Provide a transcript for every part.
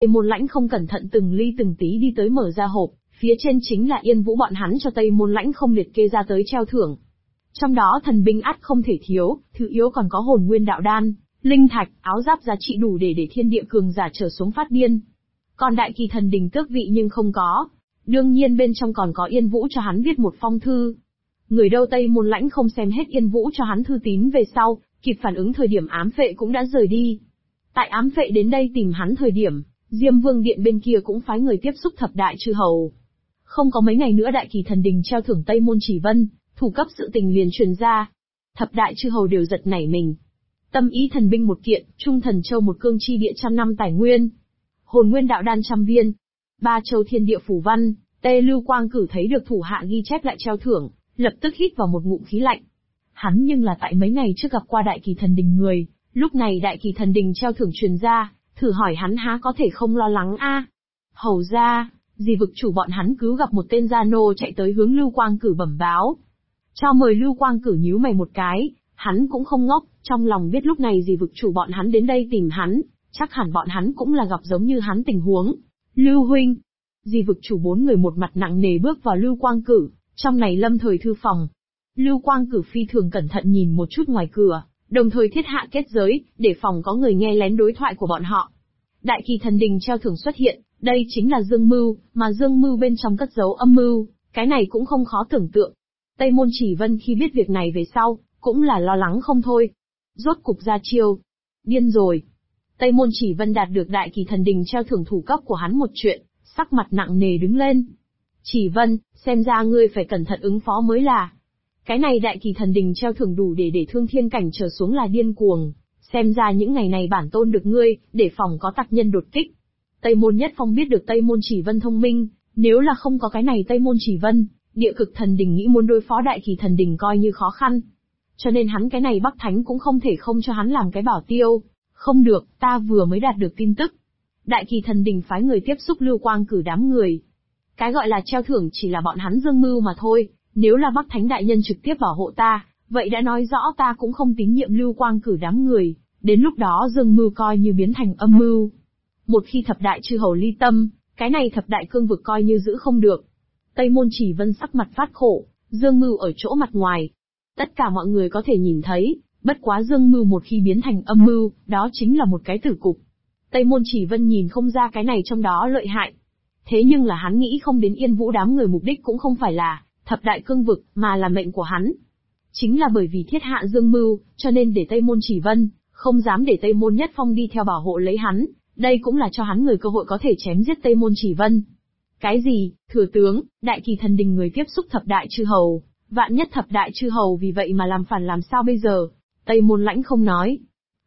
Tây Môn Lãnh không cẩn thận từng ly từng tí đi tới mở ra hộp, phía trên chính là Yên Vũ bọn hắn cho Tây Môn Lãnh không liệt kê ra tới treo thưởng. Trong đó thần binh ắt không thể thiếu, thứ yếu còn có hồn nguyên đạo đan, linh thạch, áo giáp giá trị đủ để thiên địa cường giả trở xuống phát điên. Còn đại kỳ thần đình tước vị nhưng không có. Đương nhiên bên trong còn có Yên Vũ cho hắn viết một phong thư. Người đâu Tây Môn Lãnh không xem hết Yên Vũ cho hắn thư tín về sau, kịp phản ứng thời điểm ám phệ cũng đã rời đi. Tại ám phệ đến đây tìm hắn thời điểm, Diêm Vương Điện bên kia cũng phái người tiếp xúc thập đại chư hầu. Không có mấy ngày nữa đại kỳ thần đình treo thưởng Tây Môn Chỉ Vân, thủ cấp sự tình liền truyền ra. Thập đại chư hầu đều giật nảy mình. Tâm ý thần binh một kiện, trung thần châu một cương chi địa 100 năm tài nguyên, hồn nguyên đạo đan 100 viên, 3 châu thiên địa phủ văn. Tê Lưu Quang Cử thấy được thủ hạ ghi chép lại treo thưởng, lập tức hít vào một ngụm khí lạnh. Hắn nhưng là tại mấy ngày trước gặp qua đại kỳ thần đình người, lúc này đại kỳ thần đình treo thưởng truyền ra, thử hỏi hắn há có thể không lo lắng a? Hầu ra, dì vực chủ bọn hắn cứ gặp một tên gia nô chạy tới hướng Lưu Quang Cử bẩm báo. Cho mời Lưu Quang Cử nhíu mày một cái, hắn cũng không ngốc, trong lòng biết lúc này dì vực chủ bọn hắn đến đây tìm hắn, chắc hẳn bọn hắn cũng là gặp giống như hắn tình huống. Lưu huynh, dì vực chủ 4 người một mặt nặng nề bước vào Lưu Quang Cử, trong này lâm thời thư phòng. Lưu Quang Cử phi thường cẩn thận nhìn một chút ngoài cửa, đồng thời thiết hạ kết giới, để phòng có người nghe lén đối thoại của bọn họ. Đại kỳ thần đình treo thưởng xuất hiện, đây chính là dương mưu, mà dương mưu bên trong cất giấu âm mưu, cái này cũng không khó tưởng tượng. Tây Môn Chỉ Vân khi biết việc này về sau, cũng là lo lắng không thôi. Rốt cục ra chiêu. Điên rồi. Tây Môn Chỉ Vân đạt được đại kỳ thần đình treo thưởng thủ cấp của hắn một chuyện, sắc mặt nặng nề đứng lên. Chỉ Vân, xem ra ngươi phải cẩn thận ứng phó mới là. Cái này đại kỳ thần đình treo thưởng đủ để thương thiên cảnh trở xuống là điên cuồng. Xem ra những ngày này bản tôn được ngươi, để phòng có tặc nhân đột kích. Tây Môn Nhất Phong biết được Tây Môn Chỉ Vân thông minh, nếu là không có cái này Tây Môn Chỉ Vân, địa cực thần đình nghĩ muốn đối phó đại kỳ thần đình coi như khó khăn. Cho nên hắn cái này Bắc Thánh cũng không thể không cho hắn làm cái bảo tiêu. Không được, ta vừa mới đạt được tin tức. Đại kỳ thần đình phái người tiếp xúc Lưu Quang Cử đám người. Cái gọi là treo thưởng chỉ là bọn hắn dương mưu mà thôi, nếu là Bắc Thánh đại nhân trực tiếp bảo hộ ta, vậy đã nói rõ ta cũng không tín nhiệm Lưu Quang Cử đám người, đến lúc đó dương mưu coi như biến thành âm mưu. Một khi thập đại chư hầu ly tâm, cái này thập đại cương vực coi như giữ không được. Tây Môn Chỉ Vân sắc mặt phát khổ, dương mưu ở chỗ mặt ngoài. Tất cả mọi người có thể nhìn thấy, bất quá dương mưu một khi biến thành âm mưu, đó chính là một cái tử cục. Tây Môn Chỉ Vân nhìn không ra cái này trong đó lợi hại. Thế nhưng là hắn nghĩ không đến Yên Vũ đám người mục đích cũng không phải là thập đại cương vực, mà là mệnh của hắn. Chính là bởi vì thiết hạ dương mưu, cho nên để Tây Môn Chỉ Vân không dám để Tây Môn Nhất Phong đi theo bảo hộ lấy hắn, đây cũng là cho hắn người cơ hội có thể chém giết Tây Môn Chỉ Vân. Cái gì, thừa tướng, đại kỳ thần đình người tiếp xúc thập đại chư hầu, vạn nhất thập đại chư hầu vì vậy mà làm phản làm sao bây giờ? Tây Môn Lãnh không nói.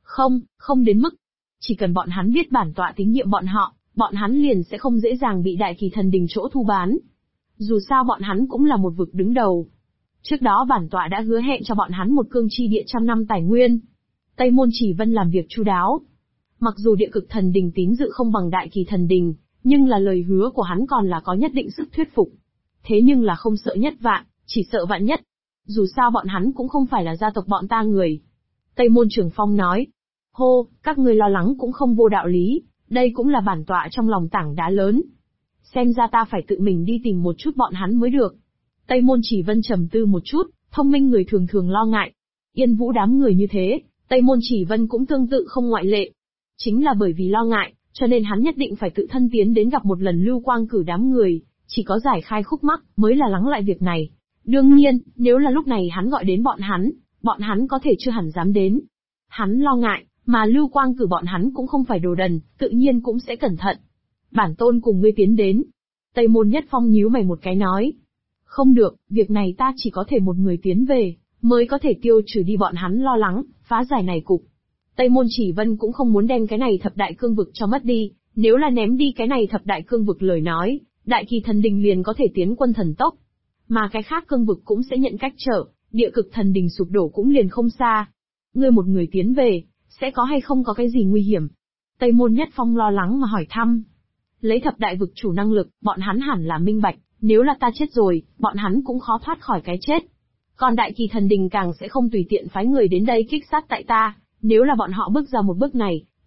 Không đến mức. Chỉ cần bọn hắn biết bản tọa tín nhiệm bọn hắn liền sẽ không dễ dàng bị đại kỳ thần đình chỗ thu bán. Dù sao bọn hắn cũng là một vực đứng đầu. Trước đó bản tọa đã hứa hẹn cho bọn hắn một cương chi địa 100 năm tài nguyên. Tây Môn Chỉ Vân làm việc chu đáo. Mặc dù địa cực thần đình tín dự không bằng đại kỳ thần đình, nhưng là lời hứa của hắn còn là có nhất định sức thuyết phục. Thế nhưng là không sợ nhất vạn, chỉ sợ vạn nhất. Dù sao bọn hắn cũng không phải là gia tộc bọn ta người. Tây Môn Trường Phong nói. Hô, các ngươi lo lắng cũng không vô đạo lý, đây cũng là bản tọa trong lòng tảng đá lớn. Xem ra ta phải tự mình đi tìm một chút bọn hắn mới được. Tây Môn Chỉ Vân trầm tư một chút, thông minh người thường thường lo ngại. Yên Vũ đám người như thế, Tây Môn Chỉ Vân cũng tương tự không ngoại lệ. Chính là bởi vì lo ngại, cho nên hắn nhất định phải tự thân tiến đến gặp một lần Lưu Quang Cử đám người, chỉ có giải khai khúc mắc mới là lắng lại việc này. Đương nhiên, nếu là lúc này hắn gọi đến bọn hắn có thể chưa hẳn dám đến. Hắn lo ngại, mà Lưu Quang Cử bọn hắn cũng không phải đồ đần, tự nhiên cũng sẽ cẩn thận. Bản tôn cùng ngươi tiến đến. Tây Môn Nhất Phong nhíu mày một cái nói. Không được, việc này ta chỉ có thể một người tiến về, mới có thể tiêu trừ đi bọn hắn lo lắng, phá giải này cục. Tây Môn Chỉ Vân cũng không muốn đem cái này thập đại cương vực cho mất đi, nếu là ném đi cái này thập đại cương vực lời nói, đại kỳ thần đình liền có thể tiến quân thần tốc. Mà cái khác cương vực cũng sẽ nhận cách trở, địa cực thần đình sụp đổ cũng liền không xa. Ngươi một người tiến về, sẽ có hay không có cái gì nguy hiểm? Tây Môn Nhất Phong lo lắng mà hỏi thăm. Lấy thập đại vực chủ năng lực, bọn hắn hẳn là minh bạch, nếu là ta chết rồi, bọn hắn cũng khó thoát khỏi cái chết. Còn đại kỳ thần đình càng sẽ không tùy tiện phái người đến đây kích sát tại ta, nếu là bọn họ bước ra một bước này,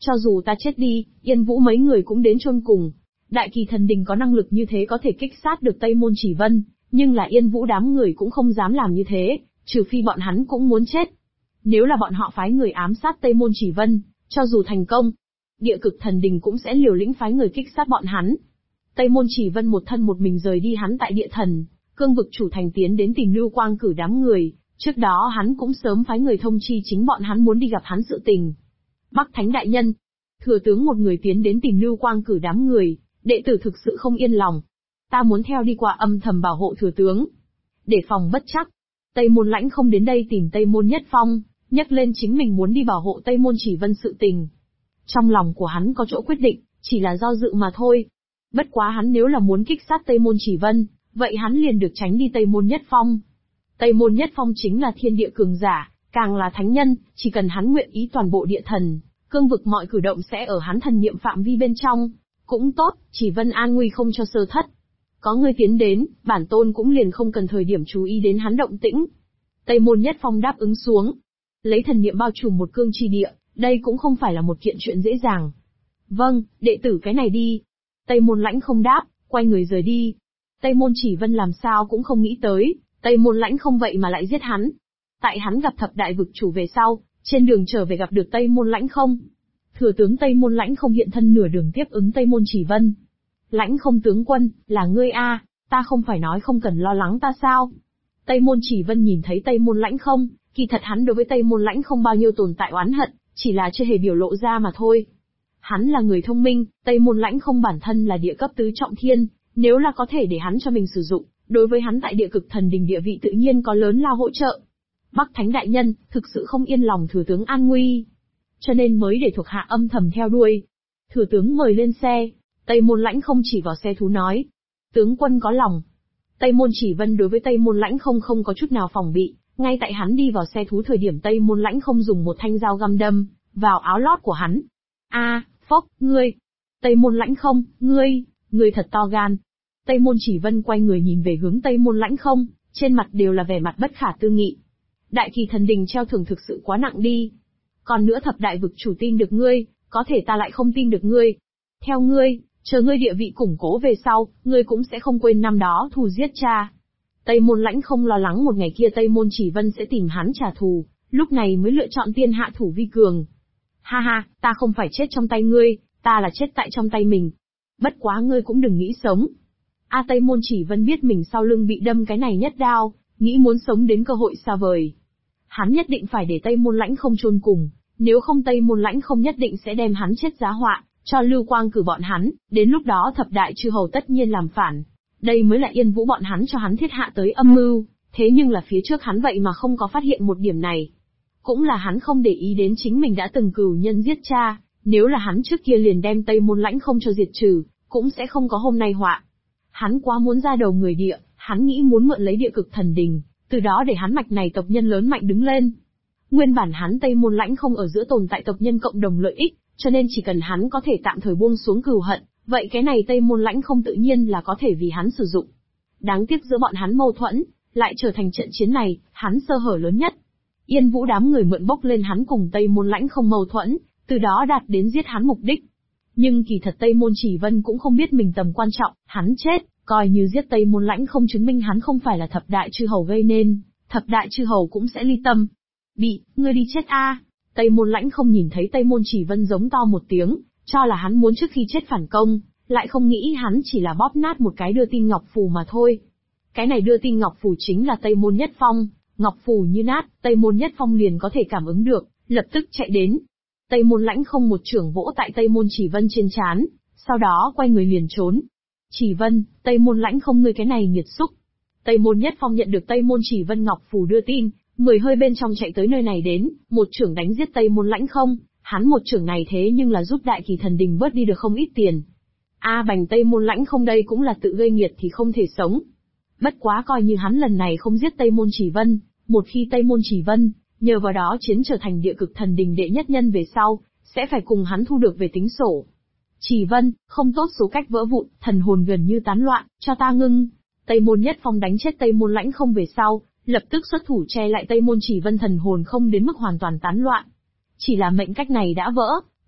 Cho dù ta chết đi, Yên Vũ mấy người cũng đến chôn cùng. Đại Kỳ Thần Đình có năng lực như thế có thể kích sát được Tây Môn Chỉ Vân, nhưng là Yên Vũ đám người cũng không dám làm như thế, trừ phi bọn hắn cũng muốn chết. Nếu là bọn họ phái người ám sát Tây Môn Chỉ Vân, cho dù thành công, Địa Cực Thần Đình cũng sẽ liều lĩnh phái người kích sát bọn hắn. Tây Môn Chỉ Vân một thân một mình rời đi hắn tại Địa Thần, cương vực chủ thành tiến đến tìm Lưu Quang Cử đám người, trước đó hắn cũng sớm phái người thông chi chính bọn hắn muốn đi gặp hắn sự tình. Bắc Thánh đại nhân, thừa tướng một người tiến đến tìm Lưu Quang Cử đám người, đệ tử thực sự không yên lòng. Ta muốn theo đi qua âm thầm bảo hộ thừa tướng. Để phòng bất chắc, Tây Môn Lãnh không đến đây tìm Tây Môn Nhất Phong, nhắc lên chính mình muốn đi bảo hộ Tây Môn Chỉ Vân sự tình. Trong lòng của hắn có chỗ quyết định, chỉ là do dự mà thôi. Bất quá hắn nếu là muốn kích sát Tây Môn Chỉ Vân, vậy hắn liền được tránh đi Tây Môn Nhất Phong. Tây Môn Nhất Phong chính là thiên địa cường giả, càng là thánh nhân, chỉ cần hắn nguyện ý toàn bộ địa thần, cương vực mọi cử động sẽ ở hắn thần niệm phạm vi bên trong. Cũng tốt, Chỉ Vân an nguy không cho sơ thất. Có người tiến đến, bản tôn cũng liền không cần thời điểm chú ý đến hắn động tĩnh. Tây Môn Nhất Phong đáp ứng xuống. Lấy thần niệm bao trùm một cương chi địa, đây cũng không phải là một kiện chuyện dễ dàng. Vâng, đệ tử cái này đi. Tây Môn Lãnh không đáp, quay người rời đi. Tây Môn Chỉ Vân làm sao cũng không nghĩ tới, Tây Môn Lãnh không vậy mà lại giết hắn. Tại hắn gặp thập đại vực chủ về sau, trên đường trở về gặp được Tây Môn Lãnh không. Thừa tướng Tây Môn Lãnh không hiện thân nửa đường tiếp ứng Tây Môn Chỉ Vân. Lãnh không tướng quân, là ngươi a, ta không phải nói không cần lo lắng ta sao? Tây Môn Chỉ Vân nhìn thấy Tây Môn Lãnh không, kỳ thật hắn đối với Tây Môn Lãnh không bao nhiêu tồn tại oán hận, chỉ là chưa hề biểu lộ ra mà thôi. Hắn là người thông minh, Tây Môn Lãnh không bản thân là địa cấp tứ trọng thiên, nếu là có thể để hắn cho mình sử dụng, đối với hắn tại Địa Cực Thần Đình địa vị tự nhiên có lớn lao hỗ trợ. Bắc Thánh đại nhân, thực sự không yên lòng thừa tướng an nguy, cho nên mới để thuộc hạ âm thầm theo đuôi. Thừa tướng mời lên xe. Tây Môn Lãnh không chỉ vào xe thú nói. Tướng quân có lòng. Tây Môn Chỉ Vân đối với Tây Môn Lãnh không có chút nào phòng bị, ngay tại hắn đi vào xe thú thời điểm Tây Môn Lãnh không dùng một thanh dao găm đâm vào áo lót của hắn. Phốc, ngươi. Tây Môn Lãnh không, ngươi thật to gan. Tây Môn Chỉ Vân quay người nhìn về hướng Tây Môn Lãnh không, trên mặt đều là vẻ mặt bất khả tư nghị. Đại Kỳ Thần Đình treo thưởng thực sự quá nặng đi. Còn nữa thập đại vực chủ tin được ngươi, có thể ta lại không tin được ngươi. Theo ngươi, chờ ngươi địa vị củng cố về sau, ngươi cũng sẽ không quên năm đó thù giết cha. Tây Môn Lãnh không lo lắng một ngày kia Tây Môn Chỉ Vân sẽ tìm hắn trả thù, lúc này mới lựa chọn tiên hạ thủ vi cường. Ha ha, ta không phải chết trong tay ngươi, ta là chết tại trong tay mình. Bất quá ngươi cũng đừng nghĩ sống. Tây Môn Chỉ Vân biết mình sau lưng bị đâm cái này nhất đao, nghĩ muốn sống đến cơ hội xa vời. Hắn nhất định phải để Tây Môn Lãnh không chôn cùng, nếu không Tây Môn Lãnh không nhất định sẽ đem hắn chết giá họa, cho Lưu Quang Cử bọn hắn, đến lúc đó thập đại chư hầu tất nhiên làm phản. Đây mới là Yên Vũ bọn hắn cho hắn thiết hạ tới âm mưu, thế nhưng là phía trước hắn vậy mà không có phát hiện một điểm này. Cũng là hắn không để ý đến chính mình đã từng cửu nhân giết cha, nếu là hắn trước kia liền đem Tây Môn Lãnh không cho diệt trừ, cũng sẽ không có hôm nay họa. Hắn quá muốn ra đầu người địa, hắn nghĩ muốn mượn lấy Địa Cực Thần Đình, từ đó để hắn mạch này tộc nhân lớn mạnh đứng lên. Nguyên bản hắn Tây Môn Lãnh không ở giữa tồn tại tộc nhân cộng đồng lợi ích, cho nên chỉ cần hắn có thể tạm thời buông xuống cừu hận, vậy cái này Tây Môn Lãnh không tự nhiên là có thể vì hắn sử dụng. Đáng tiếc giữa bọn hắn mâu thuẫn, lại trở thành trận chiến này, hắn sơ hở lớn nhất. Yên Vũ đám người mượn bốc lên hắn cùng Tây Môn Lãnh không mâu thuẫn, từ đó đạt đến giết hắn mục đích. Nhưng kỳ thật Tây Môn Chỉ Vân cũng không biết mình tầm quan trọng, hắn chết, coi như giết Tây Môn Lãnh không chứng minh hắn không phải là thập đại chư hầu gây nên, thập đại chư hầu cũng sẽ ly tâm. Ngươi đi chết a! Tây Môn Lãnh không nhìn thấy Tây Môn Chỉ Vân giống to một tiếng, cho là hắn muốn trước khi chết phản công, lại không nghĩ hắn chỉ là bóp nát một cái đưa tin ngọc phù mà thôi. Cái này đưa tin ngọc phù chính là Tây Môn Nhất Phong, ngọc phù như nát, Tây Môn Nhất Phong liền có thể cảm ứng được, lập tức chạy đến. Tây Môn Lãnh không một chưởng vỗ tại Tây Môn Chỉ Vân trên trán, sau đó quay người liền trốn. Chỉ Vân, Tây Môn Lãnh không ngươi cái này nghiệt xúc. Tây Môn Nhất Phong nhận được Tây Môn Chỉ Vân ngọc phù đưa tin, 10 hơi bên trong chạy tới nơi này đến, một chưởng đánh giết Tây Môn Lãnh không, hắn một chưởng này thế nhưng là giúp Đại Kỳ Thần Đình bớt đi được không ít tiền. Bành Tây Môn Lãnh không đây cũng là tự gây nghiệt thì không thể sống. Bất quá coi như hắn lần này không giết Tây Môn Chỉ Vân, một khi Tây Môn Chỉ Vân, nhờ vào đó chiến trở thành Địa Cực Thần Đình đệ nhất nhân về sau, sẽ phải cùng hắn thu được về tính sổ. Chỉ Vân, không tốt số cách vỡ vụn, thần hồn gần như tán loạn, cho ta ngưng. Tây Môn Nhất Phong đánh chết Tây Môn Lãnh không về sau, lập tức xuất thủ che lại Tây Môn Chỉ Vân thần hồn không đến mức hoàn toàn tán loạn. Chỉ là mệnh cách này đã vỡ,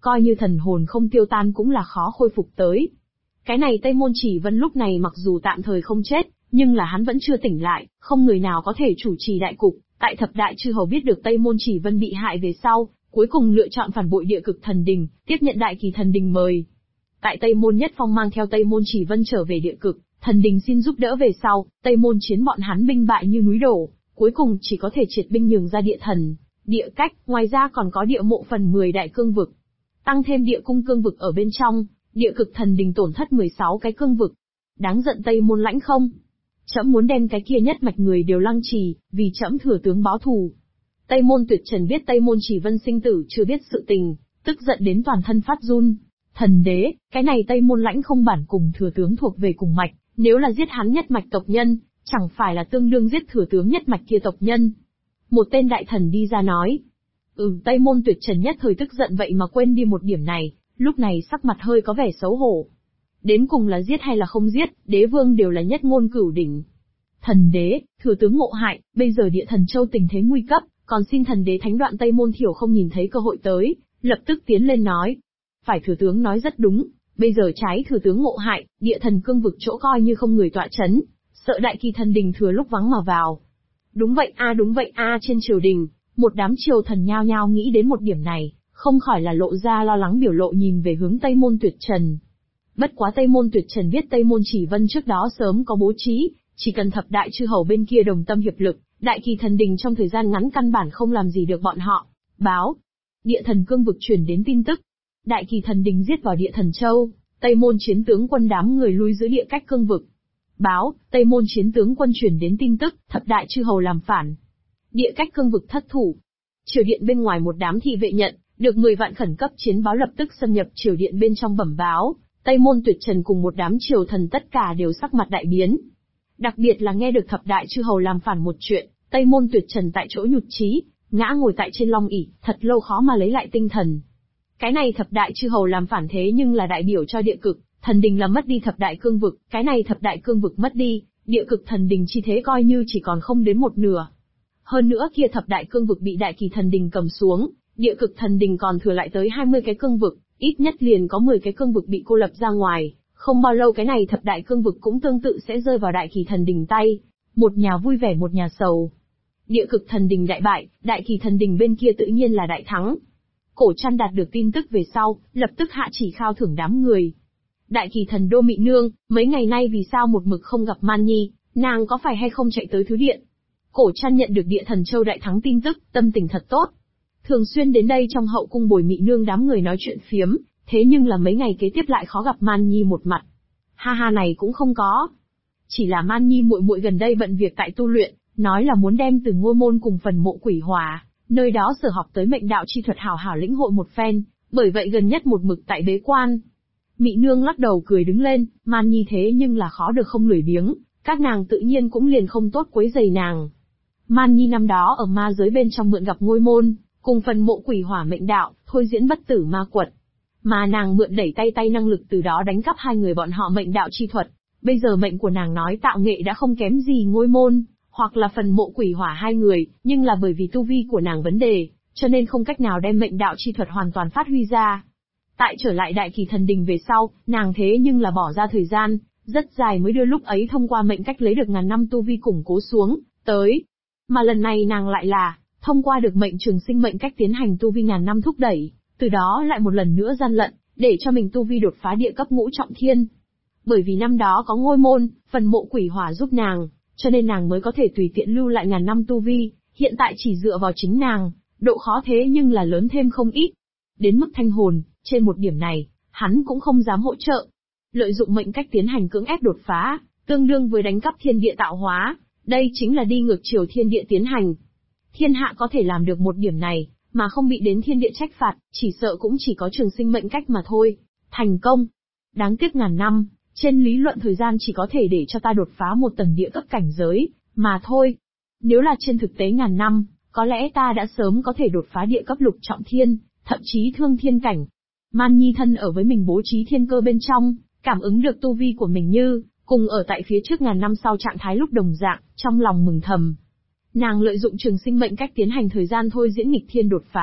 coi như thần hồn không tiêu tan cũng là khó khôi phục tới. Cái này Tây Môn Chỉ Vân lúc này mặc dù tạm thời không chết, nhưng là hắn vẫn chưa tỉnh lại, không người nào có thể chủ trì đại cục. Tại thập đại chư hầu biết được Tây Môn Chỉ Vân bị hại về sau, cuối cùng lựa chọn phản bội Địa Cực Thần Đình, tiếp nhận Đại Kỳ Thần Đình mời. Tại Tây Môn Nhất Phong mang theo Tây Môn Chỉ Vân trở về Địa Cực Thần Đình xin giúp đỡ về sau, Tây Môn chiến bọn hắn binh bại như núi đổ, cuối cùng chỉ có thể triệt binh nhường ra Địa Thần, Địa Cách, ngoài ra còn có Địa Mộ phần 10 đại cương vực. Tăng thêm Địa Cung cương vực ở bên trong, Địa Cực Thần Đình tổn thất 16 cái cương vực. Đáng giận Tây Môn Lãnh không? Trẫm muốn đem cái kia nhất mạch người đều lăng trì, vì trẫm thừa tướng báo thù. Tây Môn Tuyệt Trần biết Tây Môn Chỉ Vân sinh tử chưa biết sự tình, tức giận đến toàn thân phát run. Thần đế, cái này Tây Môn Lãnh không bản cùng thừa tướng thuộc về cùng mạch, nếu là giết hắn nhất mạch tộc nhân, chẳng phải là tương đương giết thừa tướng nhất mạch kia tộc nhân. Một tên đại thần đi ra nói. Tây Môn Tuyệt Trần nhất thời tức giận vậy mà quên đi một điểm này, lúc này sắc mặt hơi có vẻ xấu hổ. Đến cùng là giết hay là không giết, đế vương đều là nhất ngôn cửu đỉnh. Thần đế, thừa tướng ngộ hại, bây giờ Địa Thần Châu tình thế nguy cấp, còn xin thần đế thánh đoạn Tây Môn Thiểu không nhìn thấy cơ hội tới, lập tức tiến lên nói. Phải, thừa tướng nói rất đúng, bây giờ trái thừa tướng ngộ hại, Địa Thần cương vực chỗ coi như không người tọa chấn, sợ Đại Kỳ Thần Đình thừa lúc vắng mà vào. Đúng vậy a, trên triều đình, một đám triều thần nhao nhao nghĩ đến một điểm này, không khỏi là lộ ra lo lắng biểu lộ nhìn về hướng Tây Môn Tuyệt Trần. Bất quá Tây Môn Tuyệt Trần biết Tây Môn Chỉ Vân trước đó sớm có bố trí, chỉ cần thập đại chư hầu bên kia đồng tâm hiệp lực, Đại Kỳ Thần Đình trong thời gian ngắn căn bản không làm gì được bọn họ. Báo, Địa Thần cương vực truyền đến tin tức. Đại Kỳ Thần Đình giết vào Địa Thần Châu, Tây Môn chiến tướng quân đám người lui giữ Địa Cách cương vực. Báo, Tây Môn chiến tướng quân truyền đến tin tức, thập đại chư hầu làm phản. Địa Cách cương vực thất thủ. Triều điện bên ngoài một đám thị vệ nhận, được 10 vạn khẩn cấp chiến báo lập tức xâm nhập triều điện bên trong bẩm báo, Tây Môn Tuyệt Trần cùng một đám triều thần tất cả đều sắc mặt đại biến. Đặc biệt là nghe được thập đại chư hầu làm phản một chuyện, Tây Môn Tuyệt Trần tại chỗ nhụt chí, ngã ngồi tại trên long ỷ, thật lâu khó mà lấy lại tinh thần. Cái này thập đại chư hầu làm phản thế nhưng là đại biểu cho Địa Cực Thần Đình là mất đi thập đại cương vực, cái này thập đại cương vực mất đi, Địa Cực Thần Đình chi thế coi như chỉ còn không đến một nửa. Hơn nữa kia thập đại cương vực bị Đại Kỳ Thần Đình cầm xuống, Địa Cực Thần Đình còn thừa lại tới 20 cái cương vực, ít nhất liền có 10 cái cương vực bị cô lập ra ngoài, không bao lâu cái này thập đại cương vực cũng tương tự sẽ rơi vào Đại Kỳ Thần Đình tay, một nhà vui vẻ một nhà sầu. Địa Cực Thần Đình đại bại, Đại Kỳ Thần Đình bên kia tự nhiên là đại thắng. Cổ Trăn đạt được tin tức về sau, lập tức hạ chỉ khao thưởng đám người. Đại Kỳ Thần Đô Mị Nương, mấy ngày nay vì sao một mực không gặp Man Nhi, nàng có phải hay không chạy tới Thứ Điện? Cổ Trăn nhận được Địa Thần Châu đại thắng tin tức, tâm tình thật tốt. Thường xuyên đến đây trong hậu cung bồi Mị Nương đám người nói chuyện phiếm, thế nhưng là mấy ngày kế tiếp lại khó gặp Man Nhi một mặt. Ha ha, này cũng không có. Chỉ là Man Nhi muội muội gần đây bận việc tại tu luyện, nói là muốn đem Từ Ngôi Môn cùng phần mộ Quỷ Hỏa, nơi đó sở học tới mệnh đạo chi thuật hảo hảo lĩnh hội một phen, bởi vậy gần nhất một mực tại bế quan. Mị Nương lắc đầu cười đứng lên, Man Nhi thế nhưng là khó được không lười biếng, các nàng tự nhiên cũng liền không tốt quấy rầy nàng. Man Nhi năm đó ở ma giới bên trong mượn gặp Ngôi Môn, cùng phần mộ Quỷ Hỏa mệnh đạo, thôi diễn bất tử ma quật. Mà nàng mượn đẩy tay năng lực từ đó đánh cắp hai người bọn họ mệnh đạo chi thuật. Bây giờ mệnh của nàng nói tạo nghệ đã không kém gì Ngôi Môn, hoặc là phần mộ Quỷ Hỏa hai người, nhưng là bởi vì tu vi của nàng vấn đề, cho nên không cách nào đem mệnh đạo chi thuật hoàn toàn phát huy ra. Tại trở lại Đại Kỳ Thần Đình về sau, nàng thế nhưng là bỏ ra thời gian rất dài mới đưa lúc ấy thông qua mệnh cách lấy được ngàn năm tu vi củng cố xuống tới. Mà lần này nàng lại là thông qua được mệnh trường sinh mệnh cách tiến hành tu vi ngàn năm thúc đẩy, từ đó lại một lần nữa gian lận, để cho mình tu vi đột phá địa cấp ngũ trọng thiên. Bởi vì năm đó có Ngôi Môn, phần mộ Quỷ Hỏa giúp nàng, cho nên nàng mới có thể tùy tiện lưu lại ngàn năm tu vi, hiện tại chỉ dựa vào chính nàng, độ khó thế nhưng là lớn thêm không ít. Đến mức Thanh Hồn, trên một điểm này, hắn cũng không dám hỗ trợ. Lợi dụng mệnh cách tiến hành cưỡng ép đột phá, tương đương với đánh cắp thiên địa tạo hóa, đây chính là đi ngược chiều thiên địa tiến hành. Thiên hạ có thể làm được một điểm này, mà không bị đến thiên địa trách phạt, chỉ sợ cũng chỉ có trường sinh mệnh cách mà thôi. Thành công. Đáng tiếc ngàn năm, trên lý luận thời gian chỉ có thể để cho ta đột phá một tầng địa cấp cảnh giới, mà thôi. Nếu là trên thực tế ngàn năm, có lẽ ta đã sớm có thể đột phá địa cấp lục trọng thiên, thậm chí thương thiên cảnh. Man Nhi thân ở với mình bố trí thiên cơ bên trong, cảm ứng được tu vi của mình như, cùng ở tại phía trước ngàn năm sau trạng thái lúc đồng dạng, trong lòng mừng thầm. Nàng lợi dụng trường sinh mệnh cách tiến hành thời gian thôi diễn nghịch thiên đột phá,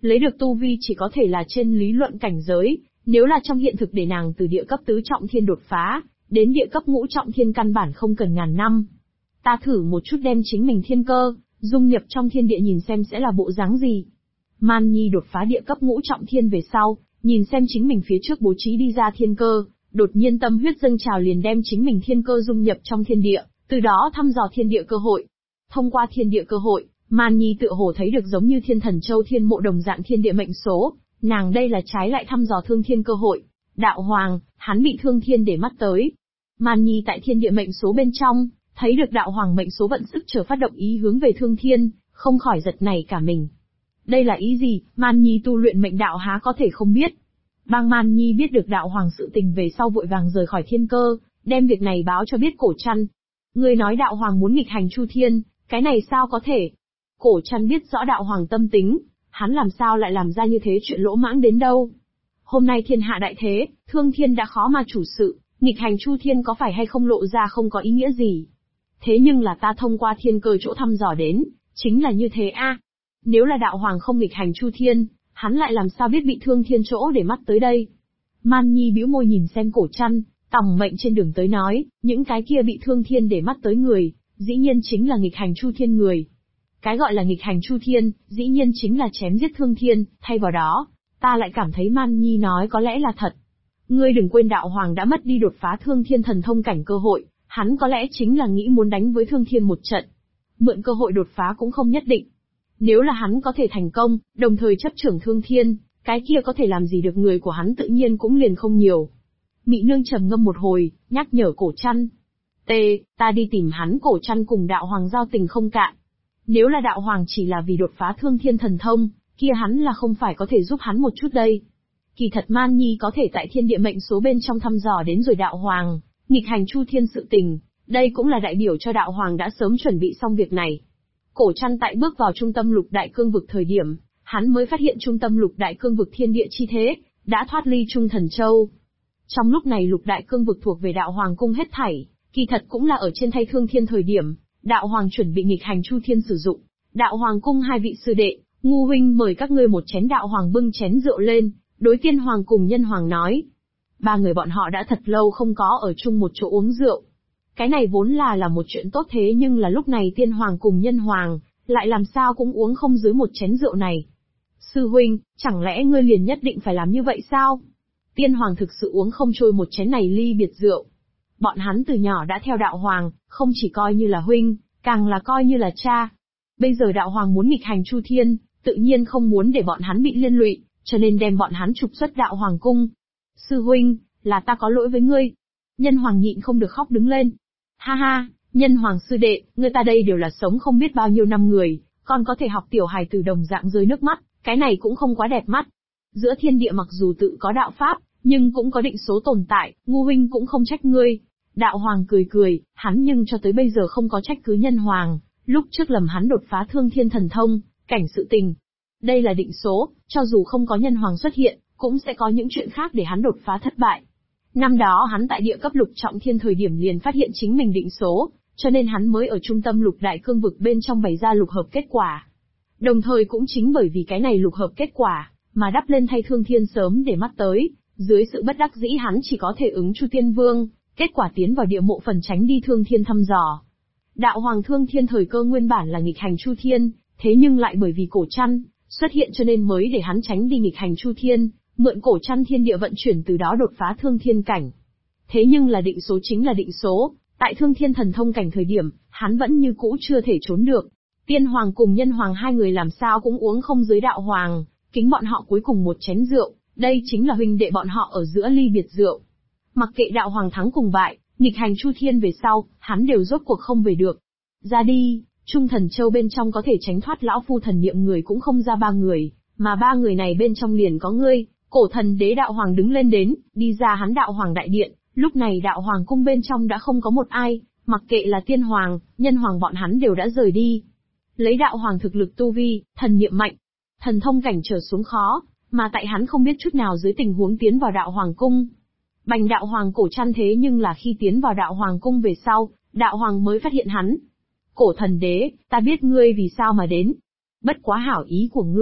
Lấy được tu vi chỉ có thể là trên lý luận cảnh giới, nếu là trong hiện thực để nàng từ địa cấp tứ trọng thiên đột phá, đến địa cấp ngũ trọng thiên căn bản không cần ngàn năm. Ta thử một chút đem chính mình thiên cơ, dung nhập trong thiên địa nhìn xem sẽ là bộ dáng gì. Man Nhi đột phá địa cấp ngũ trọng thiên về sau, nhìn xem chính mình phía trước bố trí đi ra thiên cơ, đột nhiên tâm huyết dâng trào liền đem chính mình thiên cơ dung nhập trong thiên địa, từ đó thăm dò thiên địa cơ hội. Thông qua thiên địa cơ hội, Man Nhi tựa hồ thấy được giống như Thiên Thần Châu Thiên Mộ đồng dạng thiên địa mệnh số, nàng đây là trái lại thăm dò thương thiên cơ hội. Đạo Hoàng, hắn bị thương thiên để mắt tới. Man Nhi tại thiên địa mệnh số bên trong, thấy được đạo hoàng mệnh số vận sức chờ phát động ý hướng về thương thiên, không khỏi giật nảy cả mình. Đây là ý gì, Man Nhi tu luyện mệnh đạo há có thể không biết. Bang Man Nhi biết được đạo hoàng sự tình về sau vội vàng rời khỏi thiên cơ, đem việc này báo cho biết Cổ Trăn. Người nói đạo hoàng muốn nghịch hành chu thiên, cái này sao có thể? Cổ Trăn biết rõ đạo hoàng tâm tính, hắn làm sao lại làm ra như thế chuyện lỗ mãng đến đâu. Hôm nay thiên hạ đại thế, thương thiên đã khó mà chủ sự, nghịch hành chu thiên có phải hay không lộ ra không có ý nghĩa gì. Thế nhưng là ta thông qua thiên cơ chỗ thăm dò đến, chính là như thế a. Nếu là đạo hoàng không nghịch hành chu thiên, hắn lại làm sao biết bị thương thiên chỗ để mắt tới đây. Man Nhi bĩu môi nhìn xem Cổ Trăn, tòng mệnh trên đường tới nói, những cái kia bị thương thiên để mắt tới người, dĩ nhiên chính là nghịch hành chu thiên người. Cái gọi là nghịch hành chu thiên, dĩ nhiên chính là chém giết thương thiên, thay vào đó, ta lại cảm thấy Man Nhi nói có lẽ là thật. Ngươi đừng quên đạo hoàng đã mất đi đột phá thương thiên thần thông cảnh cơ hội, hắn có lẽ chính là nghĩ muốn đánh với thương thiên một trận. Mượn cơ hội đột phá cũng không nhất định. Nếu là hắn có thể thành công, đồng thời chấp trưởng thương thiên, cái kia có thể làm gì được người của hắn tự nhiên cũng liền không nhiều. Mị nương trầm ngâm một hồi, nhắc nhở Cổ Trăn. Ta đi tìm hắn. Cổ Trăn cùng đạo hoàng giao tình không cạn. Nếu là đạo hoàng chỉ là vì đột phá thương thiên thần thông, kia hắn là không phải có thể giúp hắn một chút đây. Kỳ thật Man Nhi có thể tại thiên địa mệnh số bên trong thăm dò đến rồi đạo hoàng, nghịch hành chu thiên sự tình, đây cũng là đại biểu cho đạo hoàng đã sớm chuẩn bị xong việc này. Cổ Trăn tại bước vào trung tâm lục đại cương vực thời điểm, hắn mới phát hiện trung tâm lục đại cương vực thiên địa chi thế, đã thoát ly Trung Thần Châu. Trong lúc này lục đại cương vực thuộc về đạo hoàng cung hết thảy, kỳ thật cũng là ở trên thay thương thiên thời điểm, đạo hoàng chuẩn bị nghịch hành chu thiên sử dụng. Đạo hoàng cung hai vị sư đệ, Ngu huynh mời các ngươi một chén. Đạo hoàng bưng chén rượu lên, đối Tiên Hoàng cùng Nhân Hoàng nói. Ba người bọn họ đã thật lâu không có ở chung một chỗ uống rượu. Cái này vốn là một chuyện tốt, thế nhưng là lúc này Tiên Hoàng cùng Nhân Hoàng, lại làm sao cũng uống không dưới một chén rượu này. Sư huynh, chẳng lẽ ngươi liền nhất định phải làm như vậy sao? Tiên Hoàng thực sự uống không trôi một chén này ly biệt rượu. Bọn hắn từ nhỏ đã theo đạo hoàng, không chỉ coi như là huynh, càng là coi như là cha. Bây giờ đạo hoàng muốn nghịch hành chu thiên, tự nhiên không muốn để bọn hắn bị liên lụy, cho nên đem bọn hắn trục xuất đạo hoàng cung. Sư huynh, là ta có lỗi với ngươi. Nhân Hoàng nhịn không được khóc đứng lên. Ha ha, Nhân Hoàng sư đệ, ngươi ta đây đều là sống không biết bao nhiêu năm người, còn có thể học tiểu hài từ đồng dạng rơi nước mắt, cái này cũng không quá đẹp mắt. Giữa thiên địa mặc dù tự có đạo pháp, nhưng cũng có định số tồn tại, Ngu huynh cũng không trách ngươi. Đạo Hoàng cười cười, hắn nhưng cho tới bây giờ không có trách cứ Nhân Hoàng, lúc trước lầm hắn đột phá thương thiên thần thông, cảnh sự tình. Đây là định số, cho dù không có Nhân Hoàng xuất hiện, cũng sẽ có những chuyện khác để hắn đột phá thất bại. Năm đó hắn tại địa cấp lục trọng thiên thời điểm liền phát hiện chính mình định số, cho nên hắn mới ở trung tâm lục đại cương vực bên trong bày ra lục hợp kết quả. Đồng thời cũng chính bởi vì cái này lục hợp kết quả, mà đắp lên thay thương thiên sớm để mắt tới, dưới sự bất đắc dĩ hắn chỉ có thể ứng Chu Tiên Vương, kết quả tiến vào địa mộ phần tránh đi thương thiên thăm dò. Đạo hoàng thương thiên thời cơ nguyên bản là nghịch hành Chu Thiên, thế nhưng lại bởi vì Cổ Trăn xuất hiện cho nên mới để hắn tránh đi nghịch hành Chu Thiên, mượn Cổ Trăn thiên địa vận chuyển từ đó đột phá thương thiên cảnh. Thế nhưng là định số chính là định số, tại thương thiên thần thông cảnh thời điểm, hắn vẫn như cũ chưa thể trốn được. Tiên Hoàng cùng Nhân Hoàng hai người làm sao cũng uống không dưới đạo hoàng, kính bọn họ cuối cùng một chén rượu, đây chính là huynh đệ bọn họ ở giữa ly biệt rượu. Mặc kệ đạo hoàng thắng cùng bại, nghịch hành Chu Thiên về sau, hắn đều rốt cuộc không về được. Ra đi, Trung Thần Châu bên trong có thể tránh thoát lão phu thần niệm người cũng không ra 3 người, mà 3 người này bên trong liền có ngươi. Cổ Thần Đế đạo hoàng đứng lên đến, đi ra hắn đạo hoàng đại điện, lúc này đạo hoàng cung bên trong đã không có một ai, mặc kệ là Tiên Hoàng, Nhân Hoàng bọn hắn đều đã rời đi. Lấy đạo hoàng thực lực tu vi, thần niệm mạnh, thần thông cảnh trở xuống khó, mà tại hắn không biết chút nào dưới tình huống tiến vào đạo hoàng cung. Bành đạo hoàng Cổ Trăn thế nhưng là khi tiến vào đạo hoàng cung về sau, đạo hoàng mới phát hiện hắn. Cổ Thần Đế, ta biết ngươi vì sao mà đến. Bất quá hảo ý của ngươi,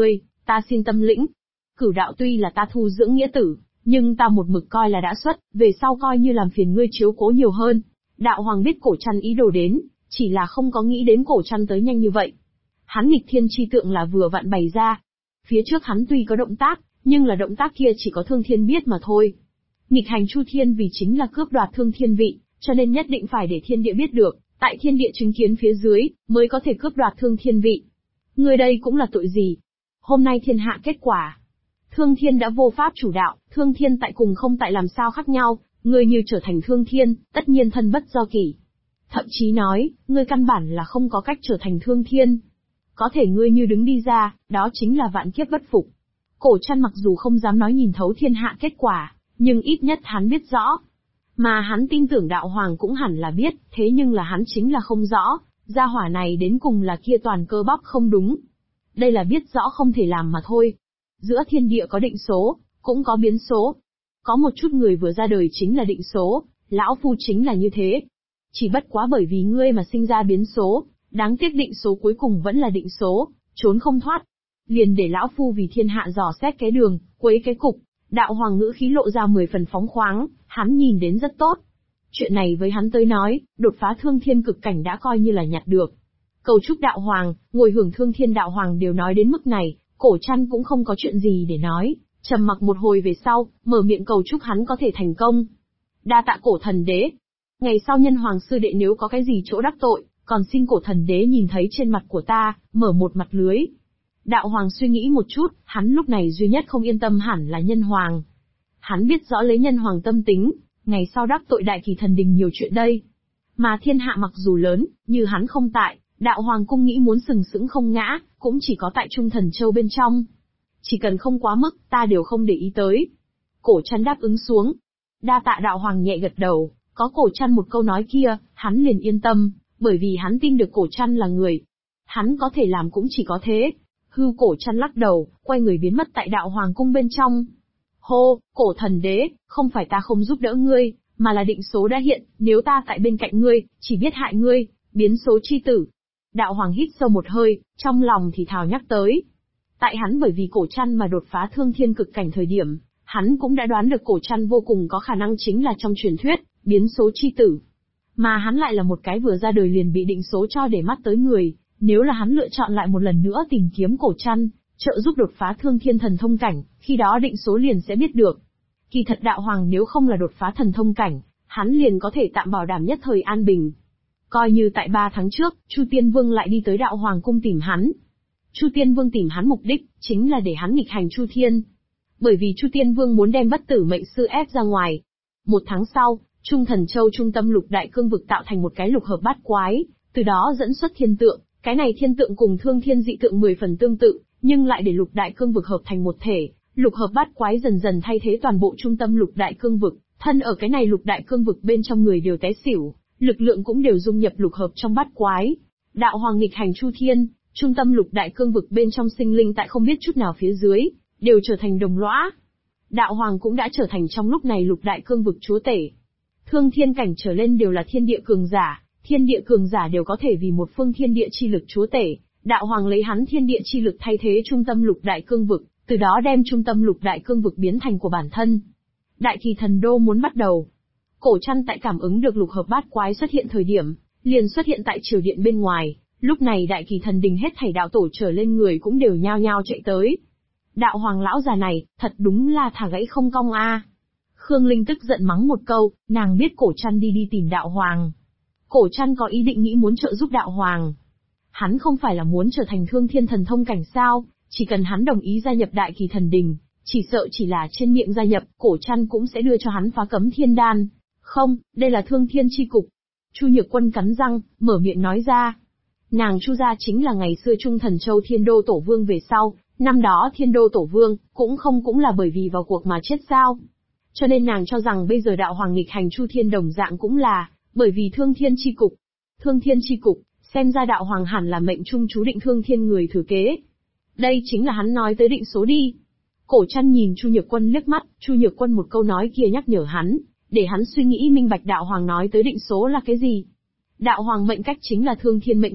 Ta xin tâm lĩnh. Cửu đạo tuy là ta thu dưỡng nghĩa tử, nhưng ta một mực coi là đã xuất, về sau coi như làm phiền ngươi chiếu cố nhiều hơn. Đạo hoàng biết cổ trăn ý đồ đến, chỉ là không có nghĩ đến cổ trăn tới nhanh như vậy. Hắn nghịch thiên chi tượng là vừa vặn bày ra. Phía trước hắn tuy có động tác, nhưng là động tác kia chỉ có Thương Thiên biết mà thôi. Nghịch hành Chu Thiên vì chính là cướp đoạt Thương Thiên vị, cho nên nhất định phải để thiên địa biết được, tại thiên địa chứng kiến phía dưới, mới có thể cướp đoạt Thương Thiên vị. Người đây cũng là tội gì? Hôm nay thiên hạ kết quả. Thương Thiên đã vô pháp chủ đạo, Thương Thiên tại cùng không tại làm sao khác nhau, người như trở thành Thương Thiên, tất nhiên thân bất do kỷ. Thậm chí nói, ngươi căn bản là không có cách trở thành Thương Thiên. Có thể ngươi như đứng đi ra, đó chính là vạn kiếp bất phục. Cổ Trăn mặc dù không dám nói nhìn thấu thiên hạ kết quả, nhưng ít nhất hắn biết rõ. Mà hắn tin tưởng đạo hoàng cũng hẳn là biết, thế nhưng là hắn chính là không rõ, gia hỏa này đến cùng là kia toàn cơ bắp không đúng. Đây là biết rõ không thể làm mà thôi. Giữa thiên địa có định số, cũng có biến số. Có một chút người vừa ra đời chính là định số, lão phu chính là như thế. Chỉ bất quá bởi vì ngươi mà sinh ra biến số, đáng tiếc định số cuối cùng vẫn là định số, trốn không thoát. Liền để lão phu vì thiên hạ dò xét cái đường, quấy cái cục. Đạo hoàng ngữ khí lộ ra 10 phần phóng khoáng, hắn nhìn đến rất tốt. Chuyện này với hắn tới nói, đột phá Thương Thiên cực cảnh đã coi như là nhặt được. Cầu chúc đạo hoàng, ngồi hưởng Thương Thiên đạo hoàng đều nói đến mức này, Cổ Trăn cũng không có chuyện gì để nói, trầm mặc một hồi về sau, mở miệng cầu chúc hắn có thể thành công. Đa tạ Cổ thần đế. Ngày sau nhân hoàng sư đệ nếu có cái gì chỗ đắc tội, còn xin Cổ thần đế nhìn thấy trên mặt của ta, mở một mặt lưới. Đạo hoàng suy nghĩ một chút, hắn lúc này duy nhất không yên tâm hẳn là nhân hoàng. Hắn biết rõ lấy nhân hoàng tâm tính, ngày sau đắc tội Đại Kỳ Thần Đình nhiều chuyện đây. Mà thiên hạ mặc dù lớn, như hắn không tại, đạo hoàng cung nghĩ muốn sừng sững không ngã, cũng chỉ có tại Trung Thần Châu bên trong. Chỉ cần không quá mức, ta đều không để ý tới. Cổ Trăn đáp ứng xuống. Đa tạ đạo hoàng nhẹ gật đầu, có Cổ Trăn một câu nói kia, hắn liền yên tâm, bởi vì hắn tin được Cổ Trăn là người. Hắn có thể làm cũng chỉ có thế. Hưu Cổ Trăn lắc đầu, quay người biến mất tại đạo hoàng cung bên trong. Hô, Cổ thần đế, không phải ta không giúp đỡ ngươi, mà là định số đã hiện, nếu ta tại bên cạnh ngươi, chỉ biết hại ngươi, biến số chi tử. Đạo hoàng hít sâu một hơi, trong lòng thì thào nhắc tới. Tại hắn bởi vì Cổ Trăn mà đột phá Thương Thiên cực cảnh thời điểm, hắn cũng đã đoán được Cổ Trăn vô cùng có khả năng chính là trong truyền thuyết, biến số chi tử. Mà hắn lại là một cái vừa ra đời liền bị định số cho để mắt tới người, nếu là hắn lựa chọn lại một lần nữa tìm kiếm Cổ Trăn, trợ giúp đột phá Thương Thiên thần thông cảnh, khi đó định số liền sẽ biết được. Kỳ thật đạo hoàng nếu không là đột phá thần thông cảnh, hắn liền có thể tạm bảo đảm nhất thời an bình. Coi như tại 3 tháng trước, Chu Tiên Vương lại đi tới đạo hoàng cung tìm hắn. Chu Tiên Vương tìm hắn mục đích, chính là để hắn nghịch hành Chu Thiên. Bởi vì Chu Tiên Vương muốn đem bất tử mệnh sư ép ra ngoài. 1 tháng sau, Trung Thần Châu trung tâm lục đại cương vực tạo thành một cái lục hợp bát quái, từ đó dẫn xuất thiên tượng. Cái này thiên tượng cùng Thương Thiên dị tượng 10 phần tương tự, nhưng lại để lục đại cương vực hợp thành một thể. Lục hợp bát quái dần dần thay thế toàn bộ trung tâm lục đại cương vực, thân ở cái này lục đại cương vực bên trong người đều té xỉu, lực lượng cũng đều dung nhập lục hợp trong bát quái. Đạo hoàng nghịch hành Chu Thiên, trung tâm lục đại cương vực bên trong sinh linh tại không biết chút nào phía dưới, đều trở thành đồng lõa. Đạo hoàng cũng đã trở thành trong lúc này lục đại cương vực chúa tể. Thương thiên cảnh trở lên đều là thiên địa cường giả, thiên địa cường giả đều có thể vì một phương thiên địa chi lực chúa tể. Đạo hoàng lấy hắn thiên địa chi lực thay thế trung tâm lục đại cương vực, từ đó đem trung tâm lục đại cương vực biến thành của bản thân. Đại Kỳ Thần Đô muốn bắt đầu. Cổ Trăn tại cảm ứng được lục hợp bát quái xuất hiện thời điểm, liền xuất hiện tại triều điện bên ngoài, lúc này Đại Kỳ Thần Đình hết thảy đạo tổ trở lên người cũng đều nhao nhao chạy tới. Đạo hoàng lão già này, thật đúng là thả gãy không cong a. Khương Linh tức giận mắng một câu, nàng biết Cổ Trăn đi tìm đạo hoàng. Cổ Trăn có ý định nghĩ muốn trợ giúp đạo hoàng. Hắn không phải là muốn trở thành Thương Thiên thần thông cảnh sao, chỉ cần hắn đồng ý gia nhập Đại Kỳ Thần Đình, chỉ sợ chỉ là trên miệng gia nhập, Cổ Trăn cũng sẽ đưa cho hắn phá cấm thiên đan. Không, đây là Thương Thiên chi cục. Chu Nhược Quân cắn răng, mở miệng nói ra. Nàng Chu gia chính là ngày xưa Trung Thần Châu Thiên Đô Tổ Vương về sau, năm đó Thiên Đô Tổ Vương, cũng là bởi vì vào cuộc mà chết sao. Cho nên nàng cho rằng bây giờ đạo hoàng nghịch hành Chu Thiên đồng dạng cũng là, bởi vì Thương Thiên chi cục. Thương Thiên chi cục, xem ra đạo hoàng hẳn là mệnh trung chú định Thương Thiên người thừa kế. Đây chính là hắn nói tới định số đi. Cổ Trăn nhìn Chu Nhược Quân liếc mắt, Chu Nhược Quân một câu nói kia nhắc nhở hắn, để hắn suy nghĩ minh bạch đạo hoàng nói tới định số là cái gì. Đạo hoàng mệnh cách chính là Thương Thiên mệnh cách,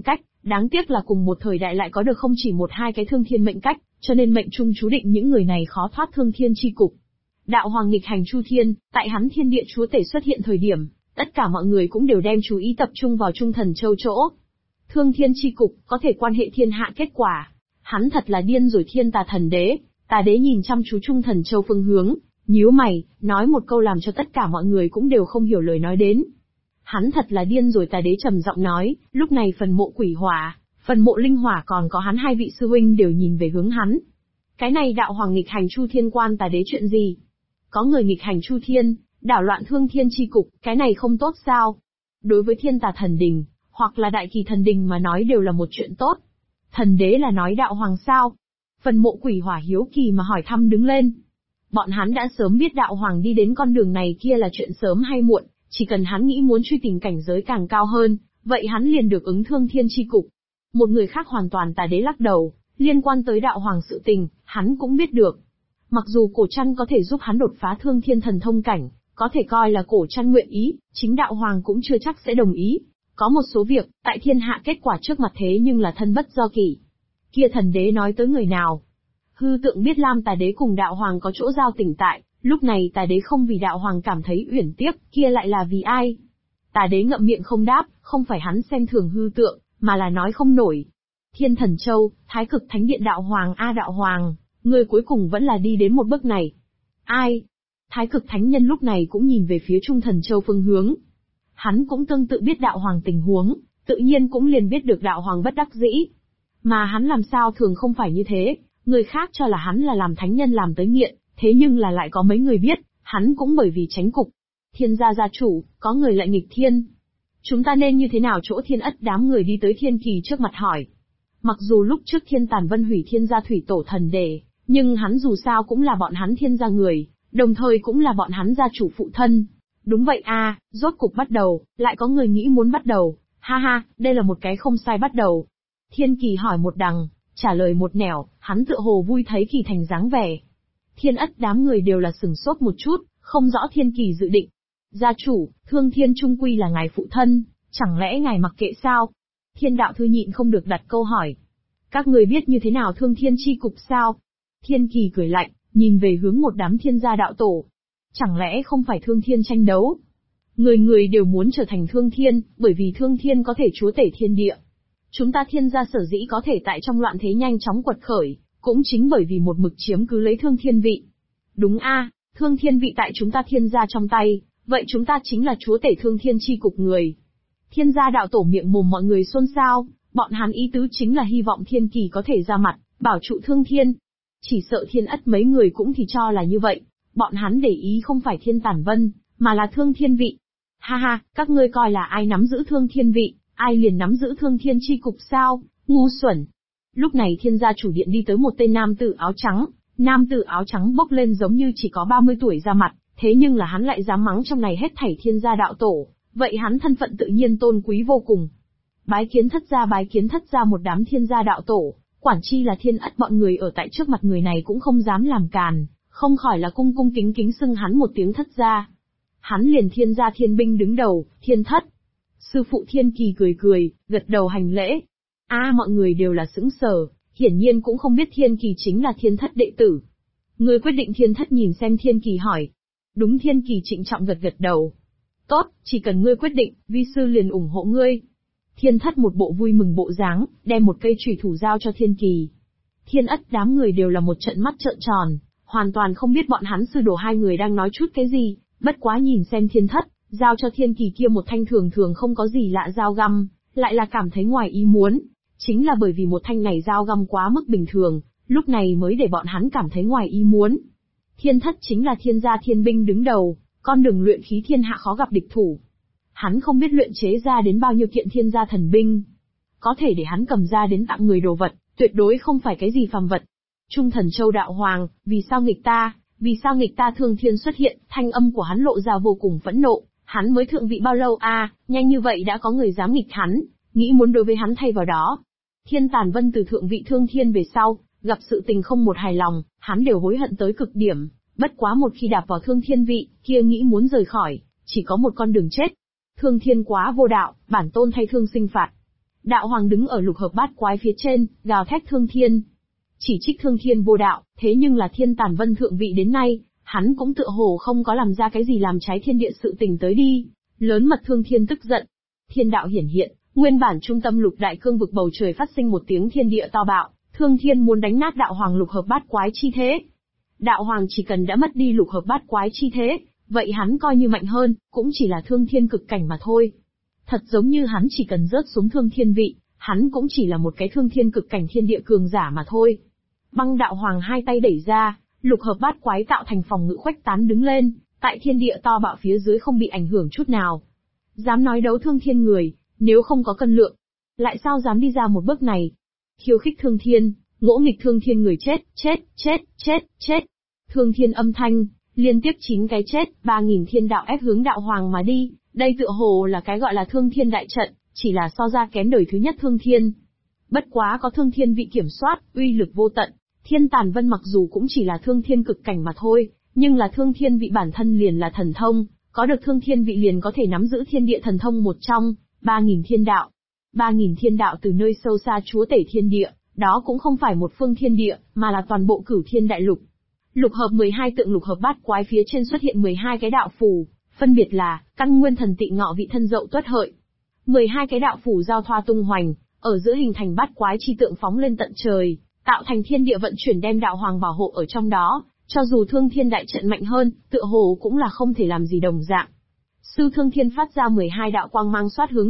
Đáng tiếc là cùng một thời đại lại có được không chỉ một hai cái thương thiên mệnh cách, cho nên mệnh trung chú định những người này khó thoát thương thiên chi cục. Đạo hoàng nghịch hành chu thiên, tại hắn thiên địa chúa tể xuất hiện thời điểm, tất cả mọi người cũng đều đem chú ý tập trung vào Trung Thần Châu chỗ. Thương thiên chi cục, có thể quan hệ thiên hạ kết quả. Hắn thật là điên rồi. Thiên tà đế nhìn chăm chú Trung Thần Châu phương hướng, nhíu mày, nói một câu làm cho tất cả mọi người cũng đều không hiểu lời nói đến. Hắn thật là điên rồi. Tà đế trầm giọng nói, lúc này phần mộ quỷ hỏa, phần mộ linh hỏa còn có hắn hai vị sư huynh đều nhìn về hướng hắn. Cái này đạo hoàng nghịch hành chu thiên quan tà đế chuyện gì? Có người nghịch hành chu thiên, đảo loạn thương thiên chi cục, cái này không tốt sao? Đối với thiên tà thần đình, hoặc là đại kỳ thần đình mà nói đều là một chuyện tốt. Thần đế là nói đạo hoàng sao? Phần mộ quỷ hỏa hiếu kỳ mà hỏi thăm đứng lên. Bọn hắn đã sớm biết đạo hoàng đi đến con đường này kia là chuyện sớm hay muộn, chỉ cần hắn nghĩ muốn truy tìm cảnh giới càng cao hơn, vậy hắn liền được ứng thương thiên chi cục. Một người khác hoàn toàn tà đế lắc đầu, liên quan tới đạo hoàng sự tình, hắn cũng biết được. Mặc dù cổ trăn có thể giúp hắn đột phá thương thiên thần thông cảnh, có thể coi là cổ trăn nguyện ý, chính đạo hoàng cũng chưa chắc sẽ đồng ý. Có một số việc, tại thiên hạ kết quả trước mặt thế nhưng là thân bất do kỷ. Kia thần đế nói tới người nào? Hư tượng biết Lam tà đế cùng đạo hoàng có chỗ giao tình tại, lúc này tà đế không vì đạo hoàng cảm thấy uyển tiếc, kia lại là vì ai? Tà đế ngậm miệng không đáp, không phải hắn xem thường hư tượng, mà là nói không nổi. Thiên Thần Châu, Thái Cực Thánh Điện đạo hoàng đạo hoàng, người cuối cùng vẫn là đi đến một bước này. Ai? Thái Cực Thánh Nhân lúc này cũng nhìn về phía Trung Thần Châu phương hướng. Hắn cũng tương tự biết đạo hoàng tình huống, tự nhiên cũng liền biết được đạo hoàng bất đắc dĩ. Mà hắn làm sao thường không phải như thế, người khác cho là hắn là làm thánh nhân làm tới nghiện, thế nhưng là lại có mấy người biết, hắn cũng bởi vì tránh cục. Thiên gia gia chủ, có người lại nghịch thiên. Chúng ta nên như thế nào? Chỗ Thiên Ất đám người đi tới Thiên Kỳ trước mặt hỏi. Mặc dù lúc trước Thiên Tàn Vân hủy Thiên gia thủy tổ thần đề, nhưng hắn dù sao cũng là bọn hắn Thiên gia người, đồng thời cũng là bọn hắn gia chủ phụ thân. Đúng vậy a, rốt cục bắt đầu, lại có người nghĩ muốn bắt đầu, ha ha, đây là một cái không sai bắt đầu. Thiên Kỳ hỏi một đằng, trả lời một nẻo, hắn tựa hồ vui thấy Kỳ Thành dáng vẻ. Thiên Ất đám người đều là sửng sốt một chút, không rõ Thiên Kỳ dự định. Gia chủ, Thương Thiên trung quy là ngài phụ thân, chẳng lẽ ngài mặc kệ sao? Thiên đạo thư nhịn không được đặt câu hỏi. Các người biết như thế nào Thương Thiên chi cục sao? Thiên Kỳ cười lạnh, nhìn về hướng một đám thiên gia đạo tổ. Chẳng lẽ không phải Thương Thiên tranh đấu? Người người đều muốn trở thành Thương Thiên, bởi vì Thương Thiên có thể chúa tể thiên địa. Chúng ta Thiên gia sở dĩ có thể tại trong loạn thế nhanh chóng quật khởi, cũng chính bởi vì một mực chiếm cứ lấy Thương Thiên vị. Đúng a, Thương Thiên vị tại chúng ta Thiên gia trong tay, vậy chúng ta chính là chúa tể Thương Thiên chi cục người. Thiên gia đạo tổ miệng mồm mọi người xôn xao, bọn hắn ý tứ chính là hy vọng Thiên Kỳ có thể ra mặt, bảo trụ Thương Thiên. Chỉ sợ Thiên Ất mấy người cũng thì cho là như vậy, bọn hắn để ý không phải Thiên Tản Vân, mà là Thương Thiên vị. Ha ha, các ngươi coi là ai nắm giữ Thương Thiên vị, ai liền nắm giữ Thương Thiên chi cục sao, ngu xuẩn. Lúc này Thiên gia chủ điện đi tới một tên nam tử áo trắng, nam tử áo trắng bốc lên giống như chỉ có 30 tuổi ra mặt, thế nhưng là hắn lại dám mắng trong này hết thảy Thiên gia đạo tổ, vậy hắn thân phận tự nhiên tôn quý vô cùng. Bái kiến thất gia một đám Thiên gia đạo tổ, quản chi là Thiên Ất bọn người ở tại trước mặt người này cũng không dám làm càn, không khỏi là cung cung kính kính xưng hắn một tiếng thất gia. Hắn liền Thiên gia thiên binh đứng đầu, Thiên Thất. Sư phụ Thiên Kỳ cười cười, gật đầu hành lễ. Mọi người đều là sững sờ, hiển nhiên cũng không biết Thiên Kỳ chính là Thiên Thất đệ tử. Người quyết định? Thiên Thất nhìn xem Thiên Kỳ hỏi. Đúng. Thiên Kỳ trịnh trọng gật gật đầu. Tốt, chỉ cần ngươi quyết định, vi sư liền ủng hộ ngươi. Thiên Thất một bộ vui mừng bộ dáng, đem một cây chùy thủ giao cho Thiên Kỳ. Thiên Ất đám người đều là một trận mắt trợn tròn, hoàn toàn không biết bọn hắn sư đồ hai người đang nói chút cái gì, bất quá nhìn xem Thiên Thất, giao cho Thiên Kỳ kia một thanh thường thường không có gì lạ dao găm, lại là cảm thấy ngoài ý muốn. Chính là bởi vì một thanh này dao găm quá mức bình thường, lúc này mới để bọn hắn cảm thấy ngoài ý muốn. Thiên Thất chính là Thiên gia thiên binh đứng đầu, con đường luyện khí thiên hạ khó gặp địch thủ. Hắn không biết luyện chế ra đến bao nhiêu kiện thiên gia thần binh. Có thể để hắn cầm ra đến tặng người đồ vật, tuyệt đối không phải cái gì phàm vật. Trung Thần Châu đạo hoàng, vì sao nghịch ta Thương Thiên xuất hiện, thanh âm của hắn lộ ra vô cùng phẫn nộ, hắn mới thượng vị bao lâu nhanh như vậy đã có người dám nghịch hắn, nghĩ muốn đối với hắn thay vào đó. Thiên Tàn Vân từ thượng vị Thương Thiên về sau, gặp sự tình không một hài lòng, hắn đều hối hận tới cực điểm, bất quá một khi đạp vào Thương Thiên vị, kia nghĩ muốn rời khỏi, chỉ có một con đường chết. Thương Thiên quá vô đạo, bản tôn thay thương sinh phạt. Đạo Hoàng đứng ở lục hợp bát quái phía trên, gào thét thương thiên. Chỉ trích thương thiên vô đạo, thế nhưng là Thiên Tản Vân thượng vị đến nay, hắn cũng tựa hồ không có làm ra cái gì làm trái thiên địa sự tình tới đi. Lớn mật thương thiên tức giận. Thiên đạo hiển hiện, nguyên bản trung tâm lục đại cương vực bầu trời phát sinh một tiếng thiên địa to bạo, thương thiên muốn đánh nát đạo hoàng lục hợp bát quái chi thế. Đạo hoàng chỉ cần đã mất đi lục hợp bát quái chi thế, vậy hắn coi như mạnh hơn, cũng chỉ là thương thiên cực cảnh mà thôi. Thật giống như hắn chỉ cần rớt xuống thương thiên vị, hắn cũng chỉ là một cái thương thiên cực cảnh thiên địa cường giả mà thôi. Băng đạo hoàng hai tay đẩy ra, lục hợp bát quái tạo thành phòng ngự khuếch tán đứng lên, tại thiên địa to bạo phía dưới không bị ảnh hưởng chút nào. Dám nói đấu thương thiên người, nếu không có cân lượng, lại sao dám đi ra một bước này? Khiêu khích thương thiên, ngỗ nghịch thương thiên người chết, chết, chết, chết, chết. Thương thiên âm thanh, liên tiếp 9 cái chết, 3000 thiên đạo ép hướng đạo hoàng mà đi, đây tựa hồ là cái gọi là thương thiên đại trận, chỉ là so ra kém đời thứ nhất thương thiên. Bất quá có thương thiên vị kiểm soát, uy lực vô tận, Thiên Tản Vân mặc dù cũng chỉ là thương thiên cực cảnh mà thôi, nhưng là thương thiên vị bản thân liền là thần thông, có được thương thiên vị liền có thể nắm giữ thiên địa thần thông một trong, 3000 thiên đạo. 3000 thiên đạo từ nơi sâu xa chúa tể thiên địa, đó cũng không phải một phương thiên địa, mà là toàn bộ cửu thiên đại lục. Lục hợp 12 tượng lục hợp bát quái phía trên xuất hiện 12 cái đạo phù, phân biệt là căn nguyên thần tị ngọ vị thân dậu tuất hợi. 12 cái đạo phù giao thoa tung hoành, ở giữa hình thành bát quái chi tượng phóng lên tận trời, tạo thành thiên địa vận chuyển đem đạo hoàng bảo hộ ở trong đó, cho dù thương thiên đại trận mạnh hơn, tựa hồ cũng là không thể làm gì đồng dạng. Sư Thương Thiên phát ra 12 đạo quang mang xoát hướng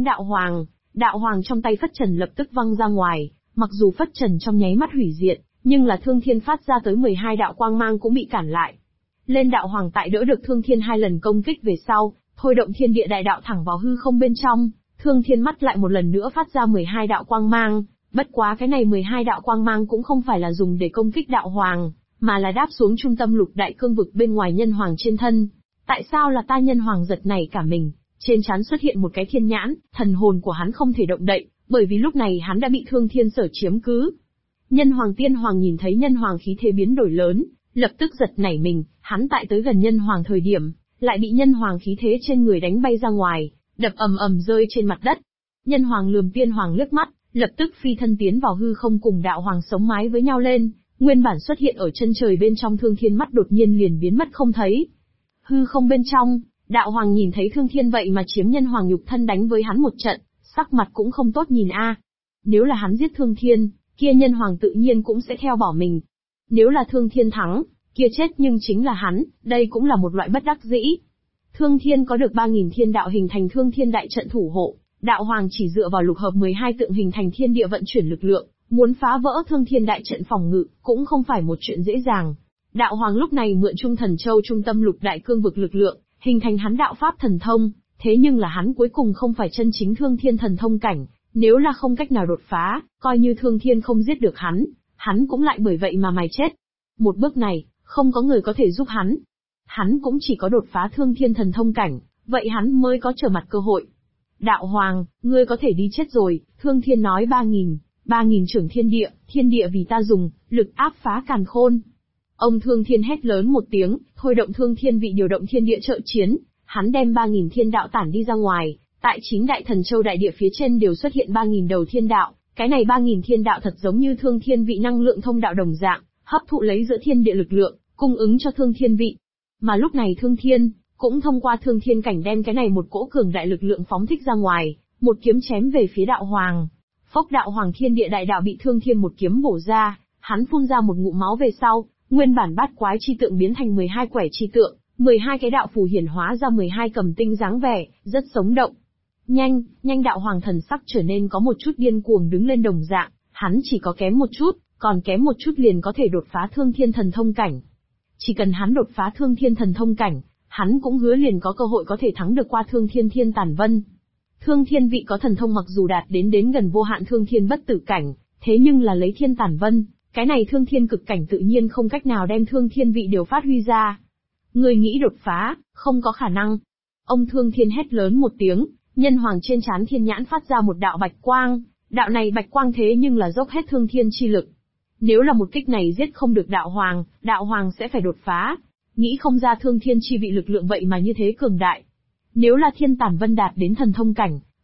đạo hoàng trong tay phất trần lập tức văng ra ngoài, mặc dù phất trần trong nháy mắt hủy diệt, nhưng là Thương Thiên phát ra tới 12 đạo quang mang cũng bị cản lại. Lên đạo hoàng tại đỡ được Thương Thiên 2 lần công kích về sau, thôi động thiên địa đại đạo thẳng vào hư không bên trong, Thương Thiên mắt lại một lần nữa phát ra 12 đạo quang mang, bất quá cái này 12 đạo quang mang cũng không phải là dùng để công kích đạo hoàng, mà là đáp xuống trung tâm lục đại cương vực bên ngoài nhân hoàng trên thân. Tại sao là ta? Nhân hoàng giật nảy cả mình, trên trán xuất hiện một cái thiên nhãn, thần hồn của hắn không thể động đậy, bởi vì lúc này hắn đã bị Thương Thiên sở chiếm cứ. Nhân hoàng tiên hoàng nhìn thấy nhân hoàng khí thế biến đổi lớn, lập tức giật nảy mình, hắn tại tới gần nhân hoàng thời điểm, lại bị nhân hoàng khí thế trên người đánh bay ra ngoài, đập ầm ầm rơi trên mặt đất. Nhân hoàng lườm tiên hoàng liếc mắt, lập tức phi thân tiến vào hư không cùng đạo hoàng sống mái với nhau lên, nguyên bản xuất hiện ở chân trời bên trong Thương Thiên mắt đột nhiên liền biến mất không thấy. Hư không bên trong, đạo hoàng nhìn thấy Thương Thiên vậy mà chiếm nhân hoàng nhục thân đánh với hắn một trận, sắc mặt cũng không tốt nhìn a. Nếu là hắn giết Thương Thiên, kia nhân hoàng tự nhiên cũng sẽ theo bỏ mình. Nếu là Thương Thiên thắng, kia chết nhưng chính là hắn, đây cũng là một loại bất đắc dĩ. Thương Thiên có được 3000 thiên đạo hình thành Thương Thiên đại trận thủ hộ, đạo hoàng chỉ dựa vào lục hợp 12 tượng hình thành thiên địa vận chuyển lực lượng, muốn phá vỡ Thương Thiên đại trận phòng ngự, cũng không phải một chuyện dễ dàng. Đạo hoàng lúc này mượn Trung Thần Châu trung tâm lục đại cương vực lực lượng, hình thành hắn đạo pháp thần thông, thế nhưng là hắn cuối cùng không phải chân chính Thương Thiên thần thông cảnh, nếu là không cách nào đột phá, coi như Thương Thiên không giết được hắn cũng lại bởi vậy mà mày chết. Một bước này, không có người có thể giúp hắn. Hắn cũng chỉ có đột phá Thương Thiên thần thông cảnh, vậy hắn mới có trở mặt cơ hội. Đạo hoàng, ngươi có thể đi chết rồi, Thương Thiên nói 3000 trưởng thiên địa vì ta dùng, lực áp phá càn khôn. Ông Thương Thiên hét lớn một tiếng, thôi động Thương Thiên vị điều động thiên địa trợ chiến, hắn đem 3000 thiên đạo tản đi ra ngoài, tại 9 đại thần châu đại địa phía trên đều xuất hiện 3000 đầu thiên đạo, cái này 3000 thiên đạo thật giống như Thương Thiên vị năng lượng thông đạo đồng dạng, hấp thụ lấy giữa thiên địa lực lượng, cung ứng cho Thương Thiên vị. Mà lúc này Thương Thiên cũng thông qua Thương Thiên cảnh đem cái này một cỗ cường đại lực lượng phóng thích ra ngoài, một kiếm chém về phía đạo hoàng. Phốc, đạo hoàng thiên địa đại đạo bị Thương Thiên một kiếm bổ ra, hắn phun ra một ngụm máu về sau, nguyên bản bát quái chi tượng biến thành 12 quẻ chi tượng, 12 cái đạo phù hiển hóa ra 12 cầm tinh dáng vẻ, rất sống động. Nhanh đạo hoàng thần sắc trở nên có một chút điên cuồng đứng lên đồng dạng, hắn chỉ có kém một chút, còn kém một chút liền có thể đột phá Thương Thiên thần thông cảnh. Chỉ cần hắn đột phá Thương Thiên thần thông cảnh, hắn cũng hứa liền có cơ hội có thể thắng được qua Thương Thiên Thiên Tản Vân. Thương Thiên vị có thần thông mặc dù đạt đến gần vô hạn Thương Thiên bất tử cảnh, thế nhưng là lấy Thiên Tản Vân, cái này Thương Thiên cực cảnh tự nhiên không cách nào đem Thương Thiên vị đều phát huy ra. Người nghĩ đột phá, không có khả năng. Ông Thương Thiên hét lớn một tiếng, nhân hoàng trên trán thiên nhãn phát ra một đạo bạch quang, đạo này bạch quang thế nhưng là dốc hết Thương Thiên chi lực. Nếu là một kích này giết không được đạo hoàng sẽ phải đột phá. Nghĩ không ra Thương Thiên chi vị lực lượng vậy mà như thế cường đại. Nếu là Thiên Tản Vân đạt đến thần thông cảnh,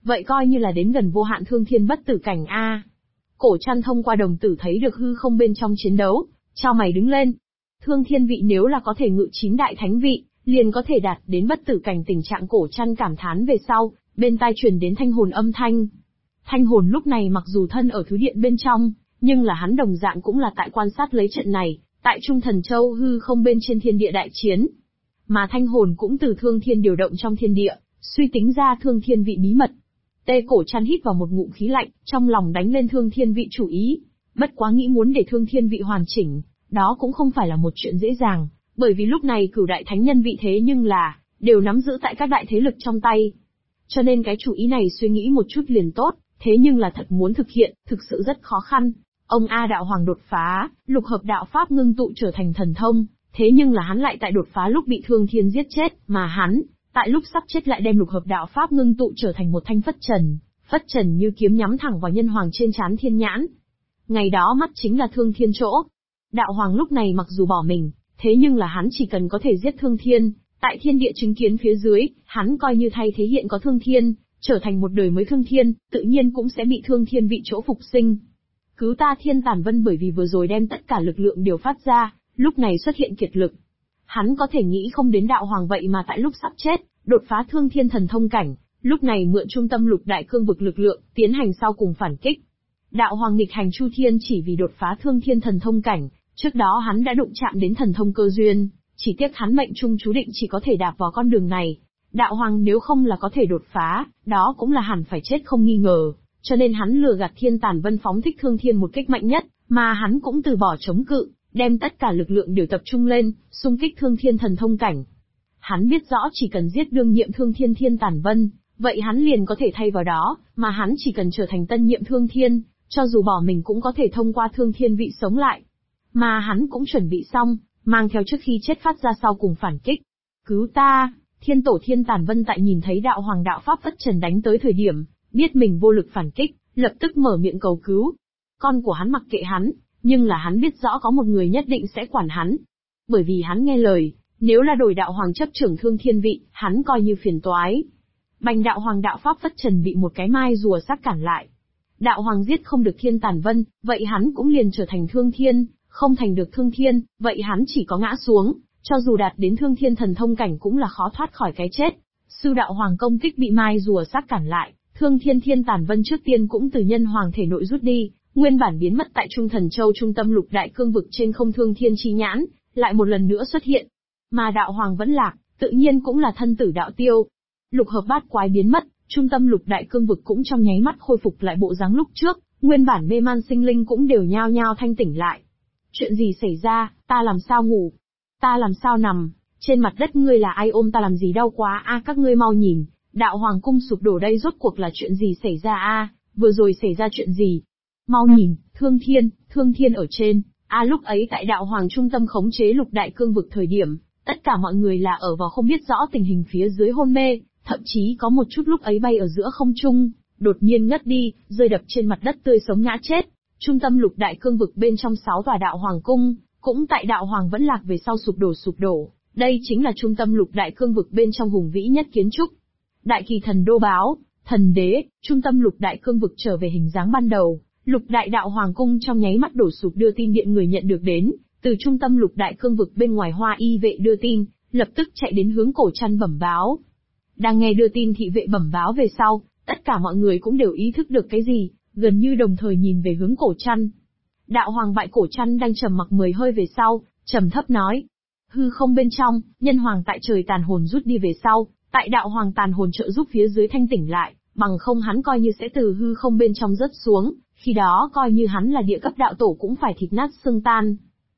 Vậy coi như là đến gần vô hạn thương thiên bất tử cảnh a. Cổ Trăn thông qua đồng tử thấy được hư không bên trong chiến đấu, chao mày đứng lên. Thương thiên vị nếu là có thể ngự 9 đại thánh vị, liền có thể đạt đến bất tử cảnh. Tình trạng Cổ Trăn cảm thán về sau, bên tai truyền đến thanh hồn âm thanh. Thanh hồn lúc này mặc dù thân ở thứ điện bên trong, nhưng là hắn đồng dạng cũng là tại quan sát lấy trận này, tại Trung Thần Châu hư không bên trên thiên địa đại chiến. Mà thanh hồn cũng từ thương thiên điều động trong thiên địa, suy tính ra thương thiên vị bí mật. Tê Cổ Trăn hít vào một ngụm khí lạnh, trong lòng đánh lên thương thiên vị chủ ý. Bất quá nghĩ muốn để thương thiên vị hoàn chỉnh, đó cũng không phải là một chuyện dễ dàng, bởi vì lúc này cửu đại thánh nhân vị thế nhưng là, đều nắm giữ tại các đại thế lực trong tay. Cho nên cái chủ ý này suy nghĩ một chút liền tốt, thế nhưng là thật muốn thực hiện, thực sự rất khó khăn. Ông A đạo hoàng đột phá, lục hợp đạo pháp ngưng tụ trở thành thần thông, thế nhưng là hắn lại tại đột phá lúc bị thương thiên giết chết, mà hắn, tại lúc sắp chết lại đem lục hợp đạo pháp ngưng tụ trở thành một thanh phất trần như kiếm nhắm thẳng vào nhân hoàng trên trán thiên nhãn. Ngày đó mắt chính là thương thiên chỗ. Đạo hoàng lúc này mặc dù bỏ mình, thế nhưng là hắn chỉ cần có thể giết thương thiên, tại thiên địa chứng kiến phía dưới, hắn coi như thay thế hiện có thương thiên, trở thành một đời mới thương thiên, tự nhiên cũng sẽ bị thương thiên vị chỗ phục sinh. Cứu ta Thiên Tản Vân bởi vì vừa rồi đem tất cả lực lượng đều phát ra, lúc này xuất hiện kiệt lực. Hắn có thể nghĩ không đến đạo hoàng vậy mà tại lúc sắp chết, đột phá thương thiên thần thông cảnh, lúc này mượn trung tâm lục đại cương vực lực lượng, tiến hành sau cùng phản kích. Đạo hoàng nghịch hành chu thiên chỉ vì đột phá thương thiên thần thông cảnh, trước đó hắn đã đụng chạm đến thần thông cơ duyên, chỉ tiếc hắn mệnh trung chú định chỉ có thể đạp vào con đường này. Đạo hoàng nếu không là có thể đột phá, đó cũng là hẳn phải chết không nghi ngờ, cho nên hắn lừa gạt Thiên Tản Vân phóng thích thương thiên một kích mạnh nhất, mà hắn cũng từ bỏ chống cự, đem tất cả lực lượng đều tập trung lên, xung kích thương thiên thần thông cảnh. Hắn biết rõ chỉ cần giết đương nhiệm thương thiên Thiên Tản Vân, vậy hắn liền có thể thay vào đó, mà hắn chỉ cần trở thành tân nhiệm thương thiên, cho dù bỏ mình cũng có thể thông qua thương thiên vị sống lại. Mà hắn cũng chuẩn bị xong, mang theo trước khi chết phát ra sau cùng phản kích. Cứu ta! Thiên tổ Thiên Tản Vân tại nhìn thấy đạo hoàng đạo pháp phất trần đánh tới thời điểm, biết mình vô lực phản kích, lập tức mở miệng cầu cứu. Con của hắn mặc kệ hắn, nhưng là hắn biết rõ có một người nhất định sẽ quản hắn. Bởi vì hắn nghe lời, nếu là đổi đạo hoàng chấp trưởng thương thiên vị, hắn coi như phiền toái. Bành đạo hoàng đạo pháp phất trần bị một cái mai rùa sắc cản lại. Đạo hoàng giết không được Thiên Tản Vân, vậy hắn cũng liền trở thành thương thiên, không thành được thương thiên, vậy hắn chỉ có ngã xuống, cho dù đạt đến thương thiên thần thông cảnh cũng là khó thoát khỏi cái chết. Sư đạo hoàng công kích bị mai rùa sắc cản lại, thương thiên Thiên Tản Vân trước tiên cũng từ nhân hoàng thể nội rút đi, nguyên bản biến mất tại Trung Thần Châu trung tâm lục đại cương vực trên không thương thiên chi nhãn, lại một lần nữa xuất hiện. Mà đạo hoàng vẫn lạc, tự nhiên cũng là thân tử đạo tiêu. Lục hợp bát quái biến mất, trung tâm lục đại cương vực cũng trong nháy mắt khôi phục lại bộ dáng lúc trước, nguyên bản mê man sinh linh cũng đều nhao nhao thanh tỉnh lại. Chuyện gì xảy ra, ta làm sao ngủ? Ta làm sao nằm? Trên mặt đất ngươi là ai ôm ta làm gì đau quá a? Các ngươi mau nhìn, đạo hoàng cung sụp đổ đây rốt cuộc là chuyện gì xảy ra a? Vừa rồi xảy ra chuyện gì? Mau nhìn, thương thiên ở trên. Lúc ấy tại đạo hoàng trung tâm khống chế lục đại cương vực thời điểm, tất cả mọi người là ở vào không biết rõ tình hình phía dưới hôn mê, thậm chí có một chút lúc ấy bay ở giữa không trung, đột nhiên ngất đi, rơi đập trên mặt đất tươi sống ngã chết. Trung tâm lục đại cương vực bên trong 6 tòa đạo hoàng cung, cũng tại đạo hoàng vẫn lạc về sau sụp đổ. Đây chính là trung tâm lục đại cương vực bên trong hùng vĩ nhất kiến trúc. Đại kỳ thần đô báo, thần đế, trung tâm lục đại cương vực trở về hình dáng ban đầu. Lục đại đạo hoàng cung trong nháy mắt đổ sụp đưa tin điện người nhận được đến, từ trung tâm lục đại cương vực bên ngoài Hoa Y vệ đưa tin, lập tức chạy đến hướng Cổ Trăn bẩm báo. Đang nghe đưa tin thị vệ bẩm báo về sau, tất cả mọi người cũng đều ý thức được cái gì, gần như đồng thời nhìn về hướng Cổ Trăn. Đạo hoàng bại Cổ Trăn đang trầm mặc 10 hơi về sau, trầm thấp nói: hư không bên trong, nhân hoàng tại trời tàn hồn rút đi về sau, tại đạo hoàng tàn hồn trợ giúp phía dưới thanh tỉnh lại, bằng không hắn coi như sẽ từ hư không bên trong rớt xuống, khi đó coi như hắn là địa cấp đạo tổ cũng phải thịt nát xương tan.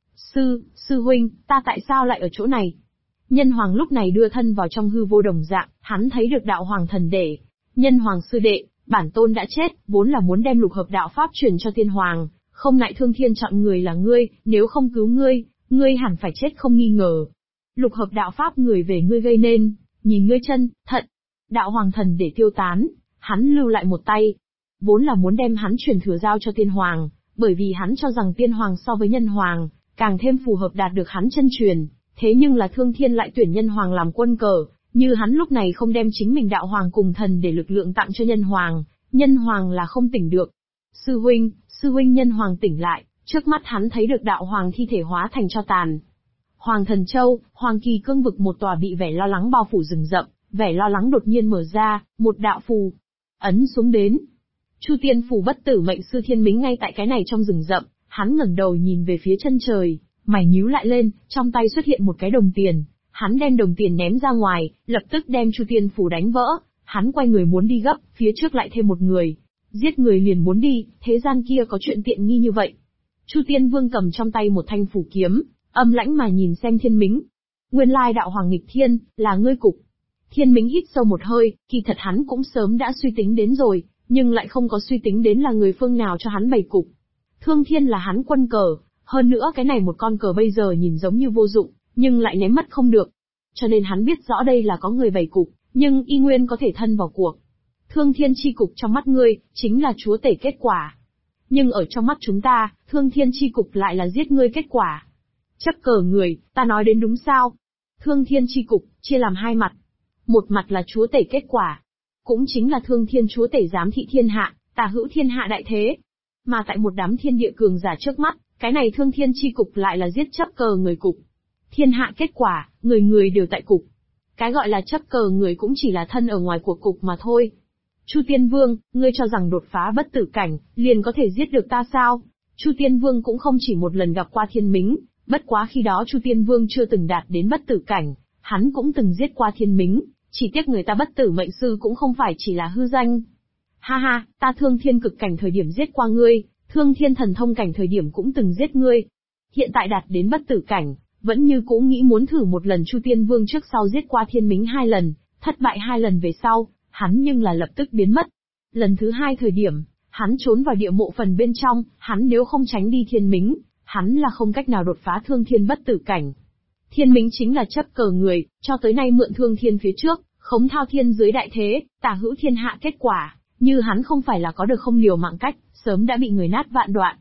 Sư huynh, ta tại sao lại ở chỗ này? Nhân hoàng lúc này đưa thân vào trong hư vô đồng dạng, hắn thấy được đạo hoàng thần đệ. Nhân hoàng sư đệ, bản tôn đã chết, vốn là muốn đem lục hợp đạo pháp truyền cho tiên hoàng, không ngại thương thiên chọn người là ngươi, nếu không cứu ngươi, ngươi hẳn phải chết không nghi ngờ. Lục hợp đạo pháp người về ngươi gây nên, nhìn ngươi chân, thận. Đạo hoàng thần để tiêu tán, hắn lưu lại một tay. Vốn là muốn đem hắn truyền thừa giao cho tiên hoàng, bởi vì hắn cho rằng tiên hoàng so với nhân hoàng, càng thêm phù hợp đạt được hắn chân truyền. Thế nhưng là thương thiên lại tuyển nhân hoàng làm quân cờ, Như hắn lúc này không đem chính mình đạo hoàng cùng thần để lực lượng tặng cho nhân hoàng là không tỉnh được. Sư huynh nhân hoàng tỉnh lại, trước mắt hắn thấy được đạo hoàng thi thể hóa thành tro tàn. Hoàng Thần Châu, Hoàng Kỳ Cương vực một tòa bị vẻ lo lắng bao phủ rừng rậm, vẻ lo lắng đột nhiên mở ra, một đạo phù ấn xuống đến. Chu Tiên phù bất tử mệnh sư Thiên Mính ngay tại cái này trong rừng rậm, hắn ngẩng đầu nhìn về phía chân trời, mày nhíu lại lên, trong tay xuất hiện một cái đồng tiền, hắn đem đồng tiền ném ra ngoài, lập tức đem Chu Tiên phù đánh vỡ, hắn quay người muốn đi gấp, phía trước lại thêm một người. Giết người liền muốn đi, thế gian kia có chuyện tiện nghi như vậy. Chu Tiên Vương cầm trong tay một thanh phủ kiếm, âm lãnh mà nhìn xem Thiên Mính. Nguyên lai đạo hoàng nghịch thiên, là ngươi cục. Thiên Mính hít sâu một hơi, kỳ thật hắn cũng sớm đã suy tính đến rồi, nhưng lại không có suy tính đến là người phương nào cho hắn bày cục. Thương Thiên là hắn quân cờ, hơn nữa cái này một con cờ bây giờ nhìn giống như vô dụng, nhưng lại ném mất không được. Cho nên hắn biết rõ đây là có người bày cục, nhưng y nguyên có thể thân vào cuộc. Thương Thiên chi cục trong mắt ngươi, chính là chúa tể kết quả. Nhưng ở trong mắt chúng ta, Thương Thiên chi cục lại là giết ngươi kết quả. Chấp cờ người, ta nói đến đúng sao? Thương Thiên chi cục, chia làm hai mặt. Một mặt là chúa tể kết quả. Cũng chính là Thương Thiên chúa tể giám thị thiên hạ, tả hữu thiên hạ đại thế. Mà tại một đám thiên địa cường giả trước mắt, cái này Thương Thiên chi cục lại là giết chấp cờ người cục. Thiên hạ kết quả, người người đều tại cục. Cái gọi là chấp cờ người cũng chỉ là thân ở ngoài của cục mà thôi. Chu Tiên Vương, ngươi cho rằng đột phá bất tử cảnh, liền có thể giết được ta sao? Chu Tiên Vương cũng không chỉ một lần gặp qua Thiên Mính, bất quá khi đó Chu Tiên Vương chưa từng đạt đến bất tử cảnh, hắn cũng từng giết qua Thiên Mính, chỉ tiếc người ta bất tử mệnh sư cũng không phải chỉ là hư danh. Ha ha, ta Thương Thiên cực cảnh thời điểm giết qua ngươi, Thương Thiên thần thông cảnh thời điểm cũng từng giết ngươi. Hiện tại đạt đến bất tử cảnh, vẫn như cũ nghĩ muốn thử một lần. Chu Tiên Vương trước sau giết qua Thiên Mính 2 lần, thất bại 2 lần về sau, hắn nhưng là lập tức biến mất. Lần thứ 2 thời điểm, hắn trốn vào địa mộ phần bên trong, hắn nếu không tránh đi Thiên Mính, hắn là không cách nào đột phá Thương Thiên bất tử cảnh. Thiên Mính chính là chấp cờ người, cho tới nay mượn Thương Thiên phía trước, khống thao thiên dưới đại thế, tả hữu thiên hạ kết quả, như hắn không phải là có được không liều mạng cách, sớm đã bị người nát vạn đoạn.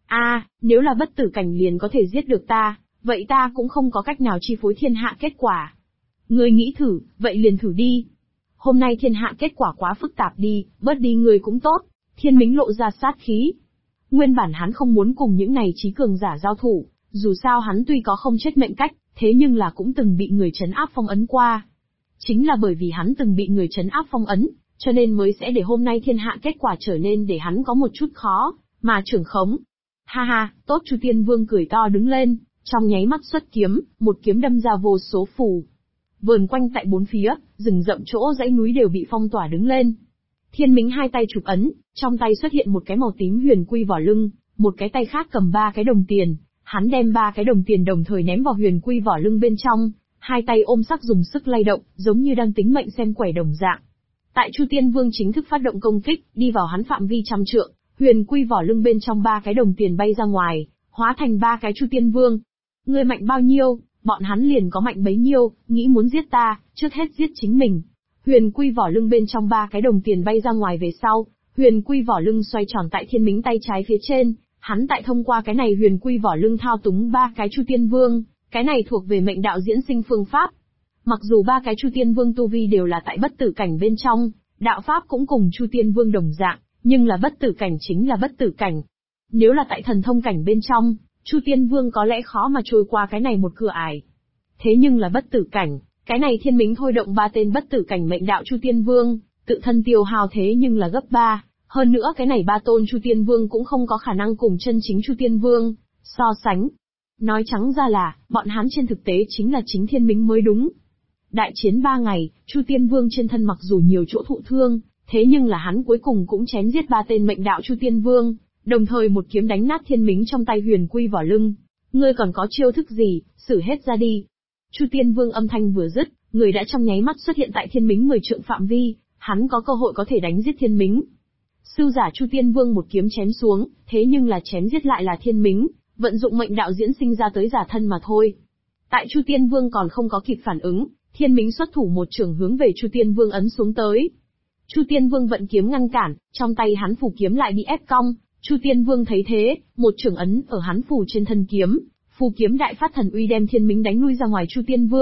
Nếu là bất tử cảnh liền có thể giết được ta, vậy ta cũng không có cách nào chi phối thiên hạ kết quả. Ngươi nghĩ thử, vậy liền thử đi. Hôm nay thiên hạ kết quả quá phức tạp đi, bớt đi người cũng tốt. Thiên Mính lộ ra sát khí. Nguyên bản hắn không muốn cùng những này trí cường giả giao thủ, dù sao hắn tuy có không chết mệnh cách, thế nhưng là cũng từng bị người trấn áp phong ấn qua. Chính là bởi vì hắn từng bị người trấn áp phong ấn, cho nên mới sẽ để hôm nay thiên hạ kết quả trở nên để hắn có một chút khó, mà trưởng khống. Ha ha, tốt. Chu Tiên Vương cười to đứng lên, trong nháy mắt xuất kiếm, một kiếm đâm ra vô số phù. Vờn quanh tại bốn phía, rừng rậm chỗ dãy núi đều bị phong tỏa đứng lên. Thiên Mính hai tay chụp ấn, trong tay xuất hiện một cái màu tím huyền quy vỏ lưng, một cái tay khác cầm 3 cái đồng tiền, hắn đem 3 cái đồng tiền đồng thời ném vào huyền quy vỏ lưng bên trong, hai tay ôm sắc dùng sức lay động, giống như đang tính mệnh xem quẻ đồng dạng. Tại Chu Tiên Vương chính thức phát động công kích, đi vào hắn phạm vi 100 trượng, huyền quy vỏ lưng bên trong 3 cái đồng tiền bay ra ngoài, hóa thành 3 cái Chu Tiên Vương. Ngươi mạnh bao nhiêu, bọn hắn liền có mạnh bấy nhiêu, nghĩ muốn giết ta, trước hết giết chính mình. Huyền quy vỏ lưng bên trong 3 cái đồng tiền bay ra ngoài về sau, huyền quy vỏ lưng xoay tròn tại Thiên Mính tay trái phía trên, hắn tại thông qua cái này huyền quy vỏ lưng thao túng 3 cái Chu Tiên Vương, cái này thuộc về mệnh đạo diễn sinh phương pháp. Mặc dù 3 cái Chu Tiên Vương tu vi đều là tại bất tử cảnh bên trong, đạo pháp cũng cùng Chu Tiên Vương đồng dạng, nhưng là bất tử cảnh chính là bất tử cảnh. Nếu là tại thần thông cảnh bên trong, Chu Tiên Vương có lẽ khó mà trôi qua cái này một cửa ải. Thế nhưng là bất tử cảnh, cái này Thiên Mính thôi động 3 tên bất tử cảnh mệnh đạo Chu Tiên Vương, tự thân tiêu hao thế nhưng là gấp 3, hơn nữa cái này 3 tôn Chu Tiên Vương cũng không có khả năng cùng chân chính Chu Tiên Vương so sánh. Nói trắng ra là, bọn hắn trên thực tế chính là chính Thiên Mính mới đúng. Đại chiến 3 ngày, Chu Tiên Vương trên thân mặc dù nhiều chỗ thụ thương, thế nhưng là hắn cuối cùng cũng chém giết 3 tên mệnh đạo Chu Tiên Vương, đồng thời một kiếm đánh nát Thiên Mính trong tay huyền quy vỏ lưng. Ngươi còn có chiêu thức gì, sử hết ra đi. Chu Tiên Vương âm thanh vừa dứt, người đã trong nháy mắt xuất hiện tại Thiên Mính 10 trượng phạm vi, hắn có cơ hội có thể đánh giết Thiên Mính. Sư giả Chu Tiên Vương một kiếm chém xuống, thế nhưng là chém giết lại là Thiên Mính, vận dụng mệnh đạo diễn sinh ra tới giả thân mà thôi. Tại Chu Tiên Vương còn không có kịp phản ứng, Thiên Mính xuất thủ một chưởng hướng về Chu Tiên Vương ấn xuống tới. Chu Tiên Vương vận kiếm ngăn cản, trong tay hắn phù kiếm lại bị ép cong. Chu Tiên Vương thấy thế, một chưởng ấn ở hắn phù trên thân kiếm, phù kiếm đại phát thần uy đem Thiên Mính đánh lui ra ngoài. Chu Tiên Vương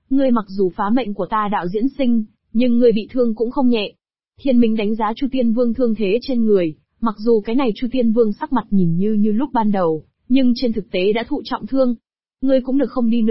Ngươi mặc dù phá mệnh của ta đạo diễn sinh, nhưng ngươi bị thương cũng không nhẹ. Thiên Minh đánh giá Chu Tiên Vương thương thế trên người, mặc dù cái này Chu Tiên Vương sắc mặt nhìn như lúc ban đầu, nhưng trên thực tế đã thụ trọng thương. Ngươi cũng được không đi nữa.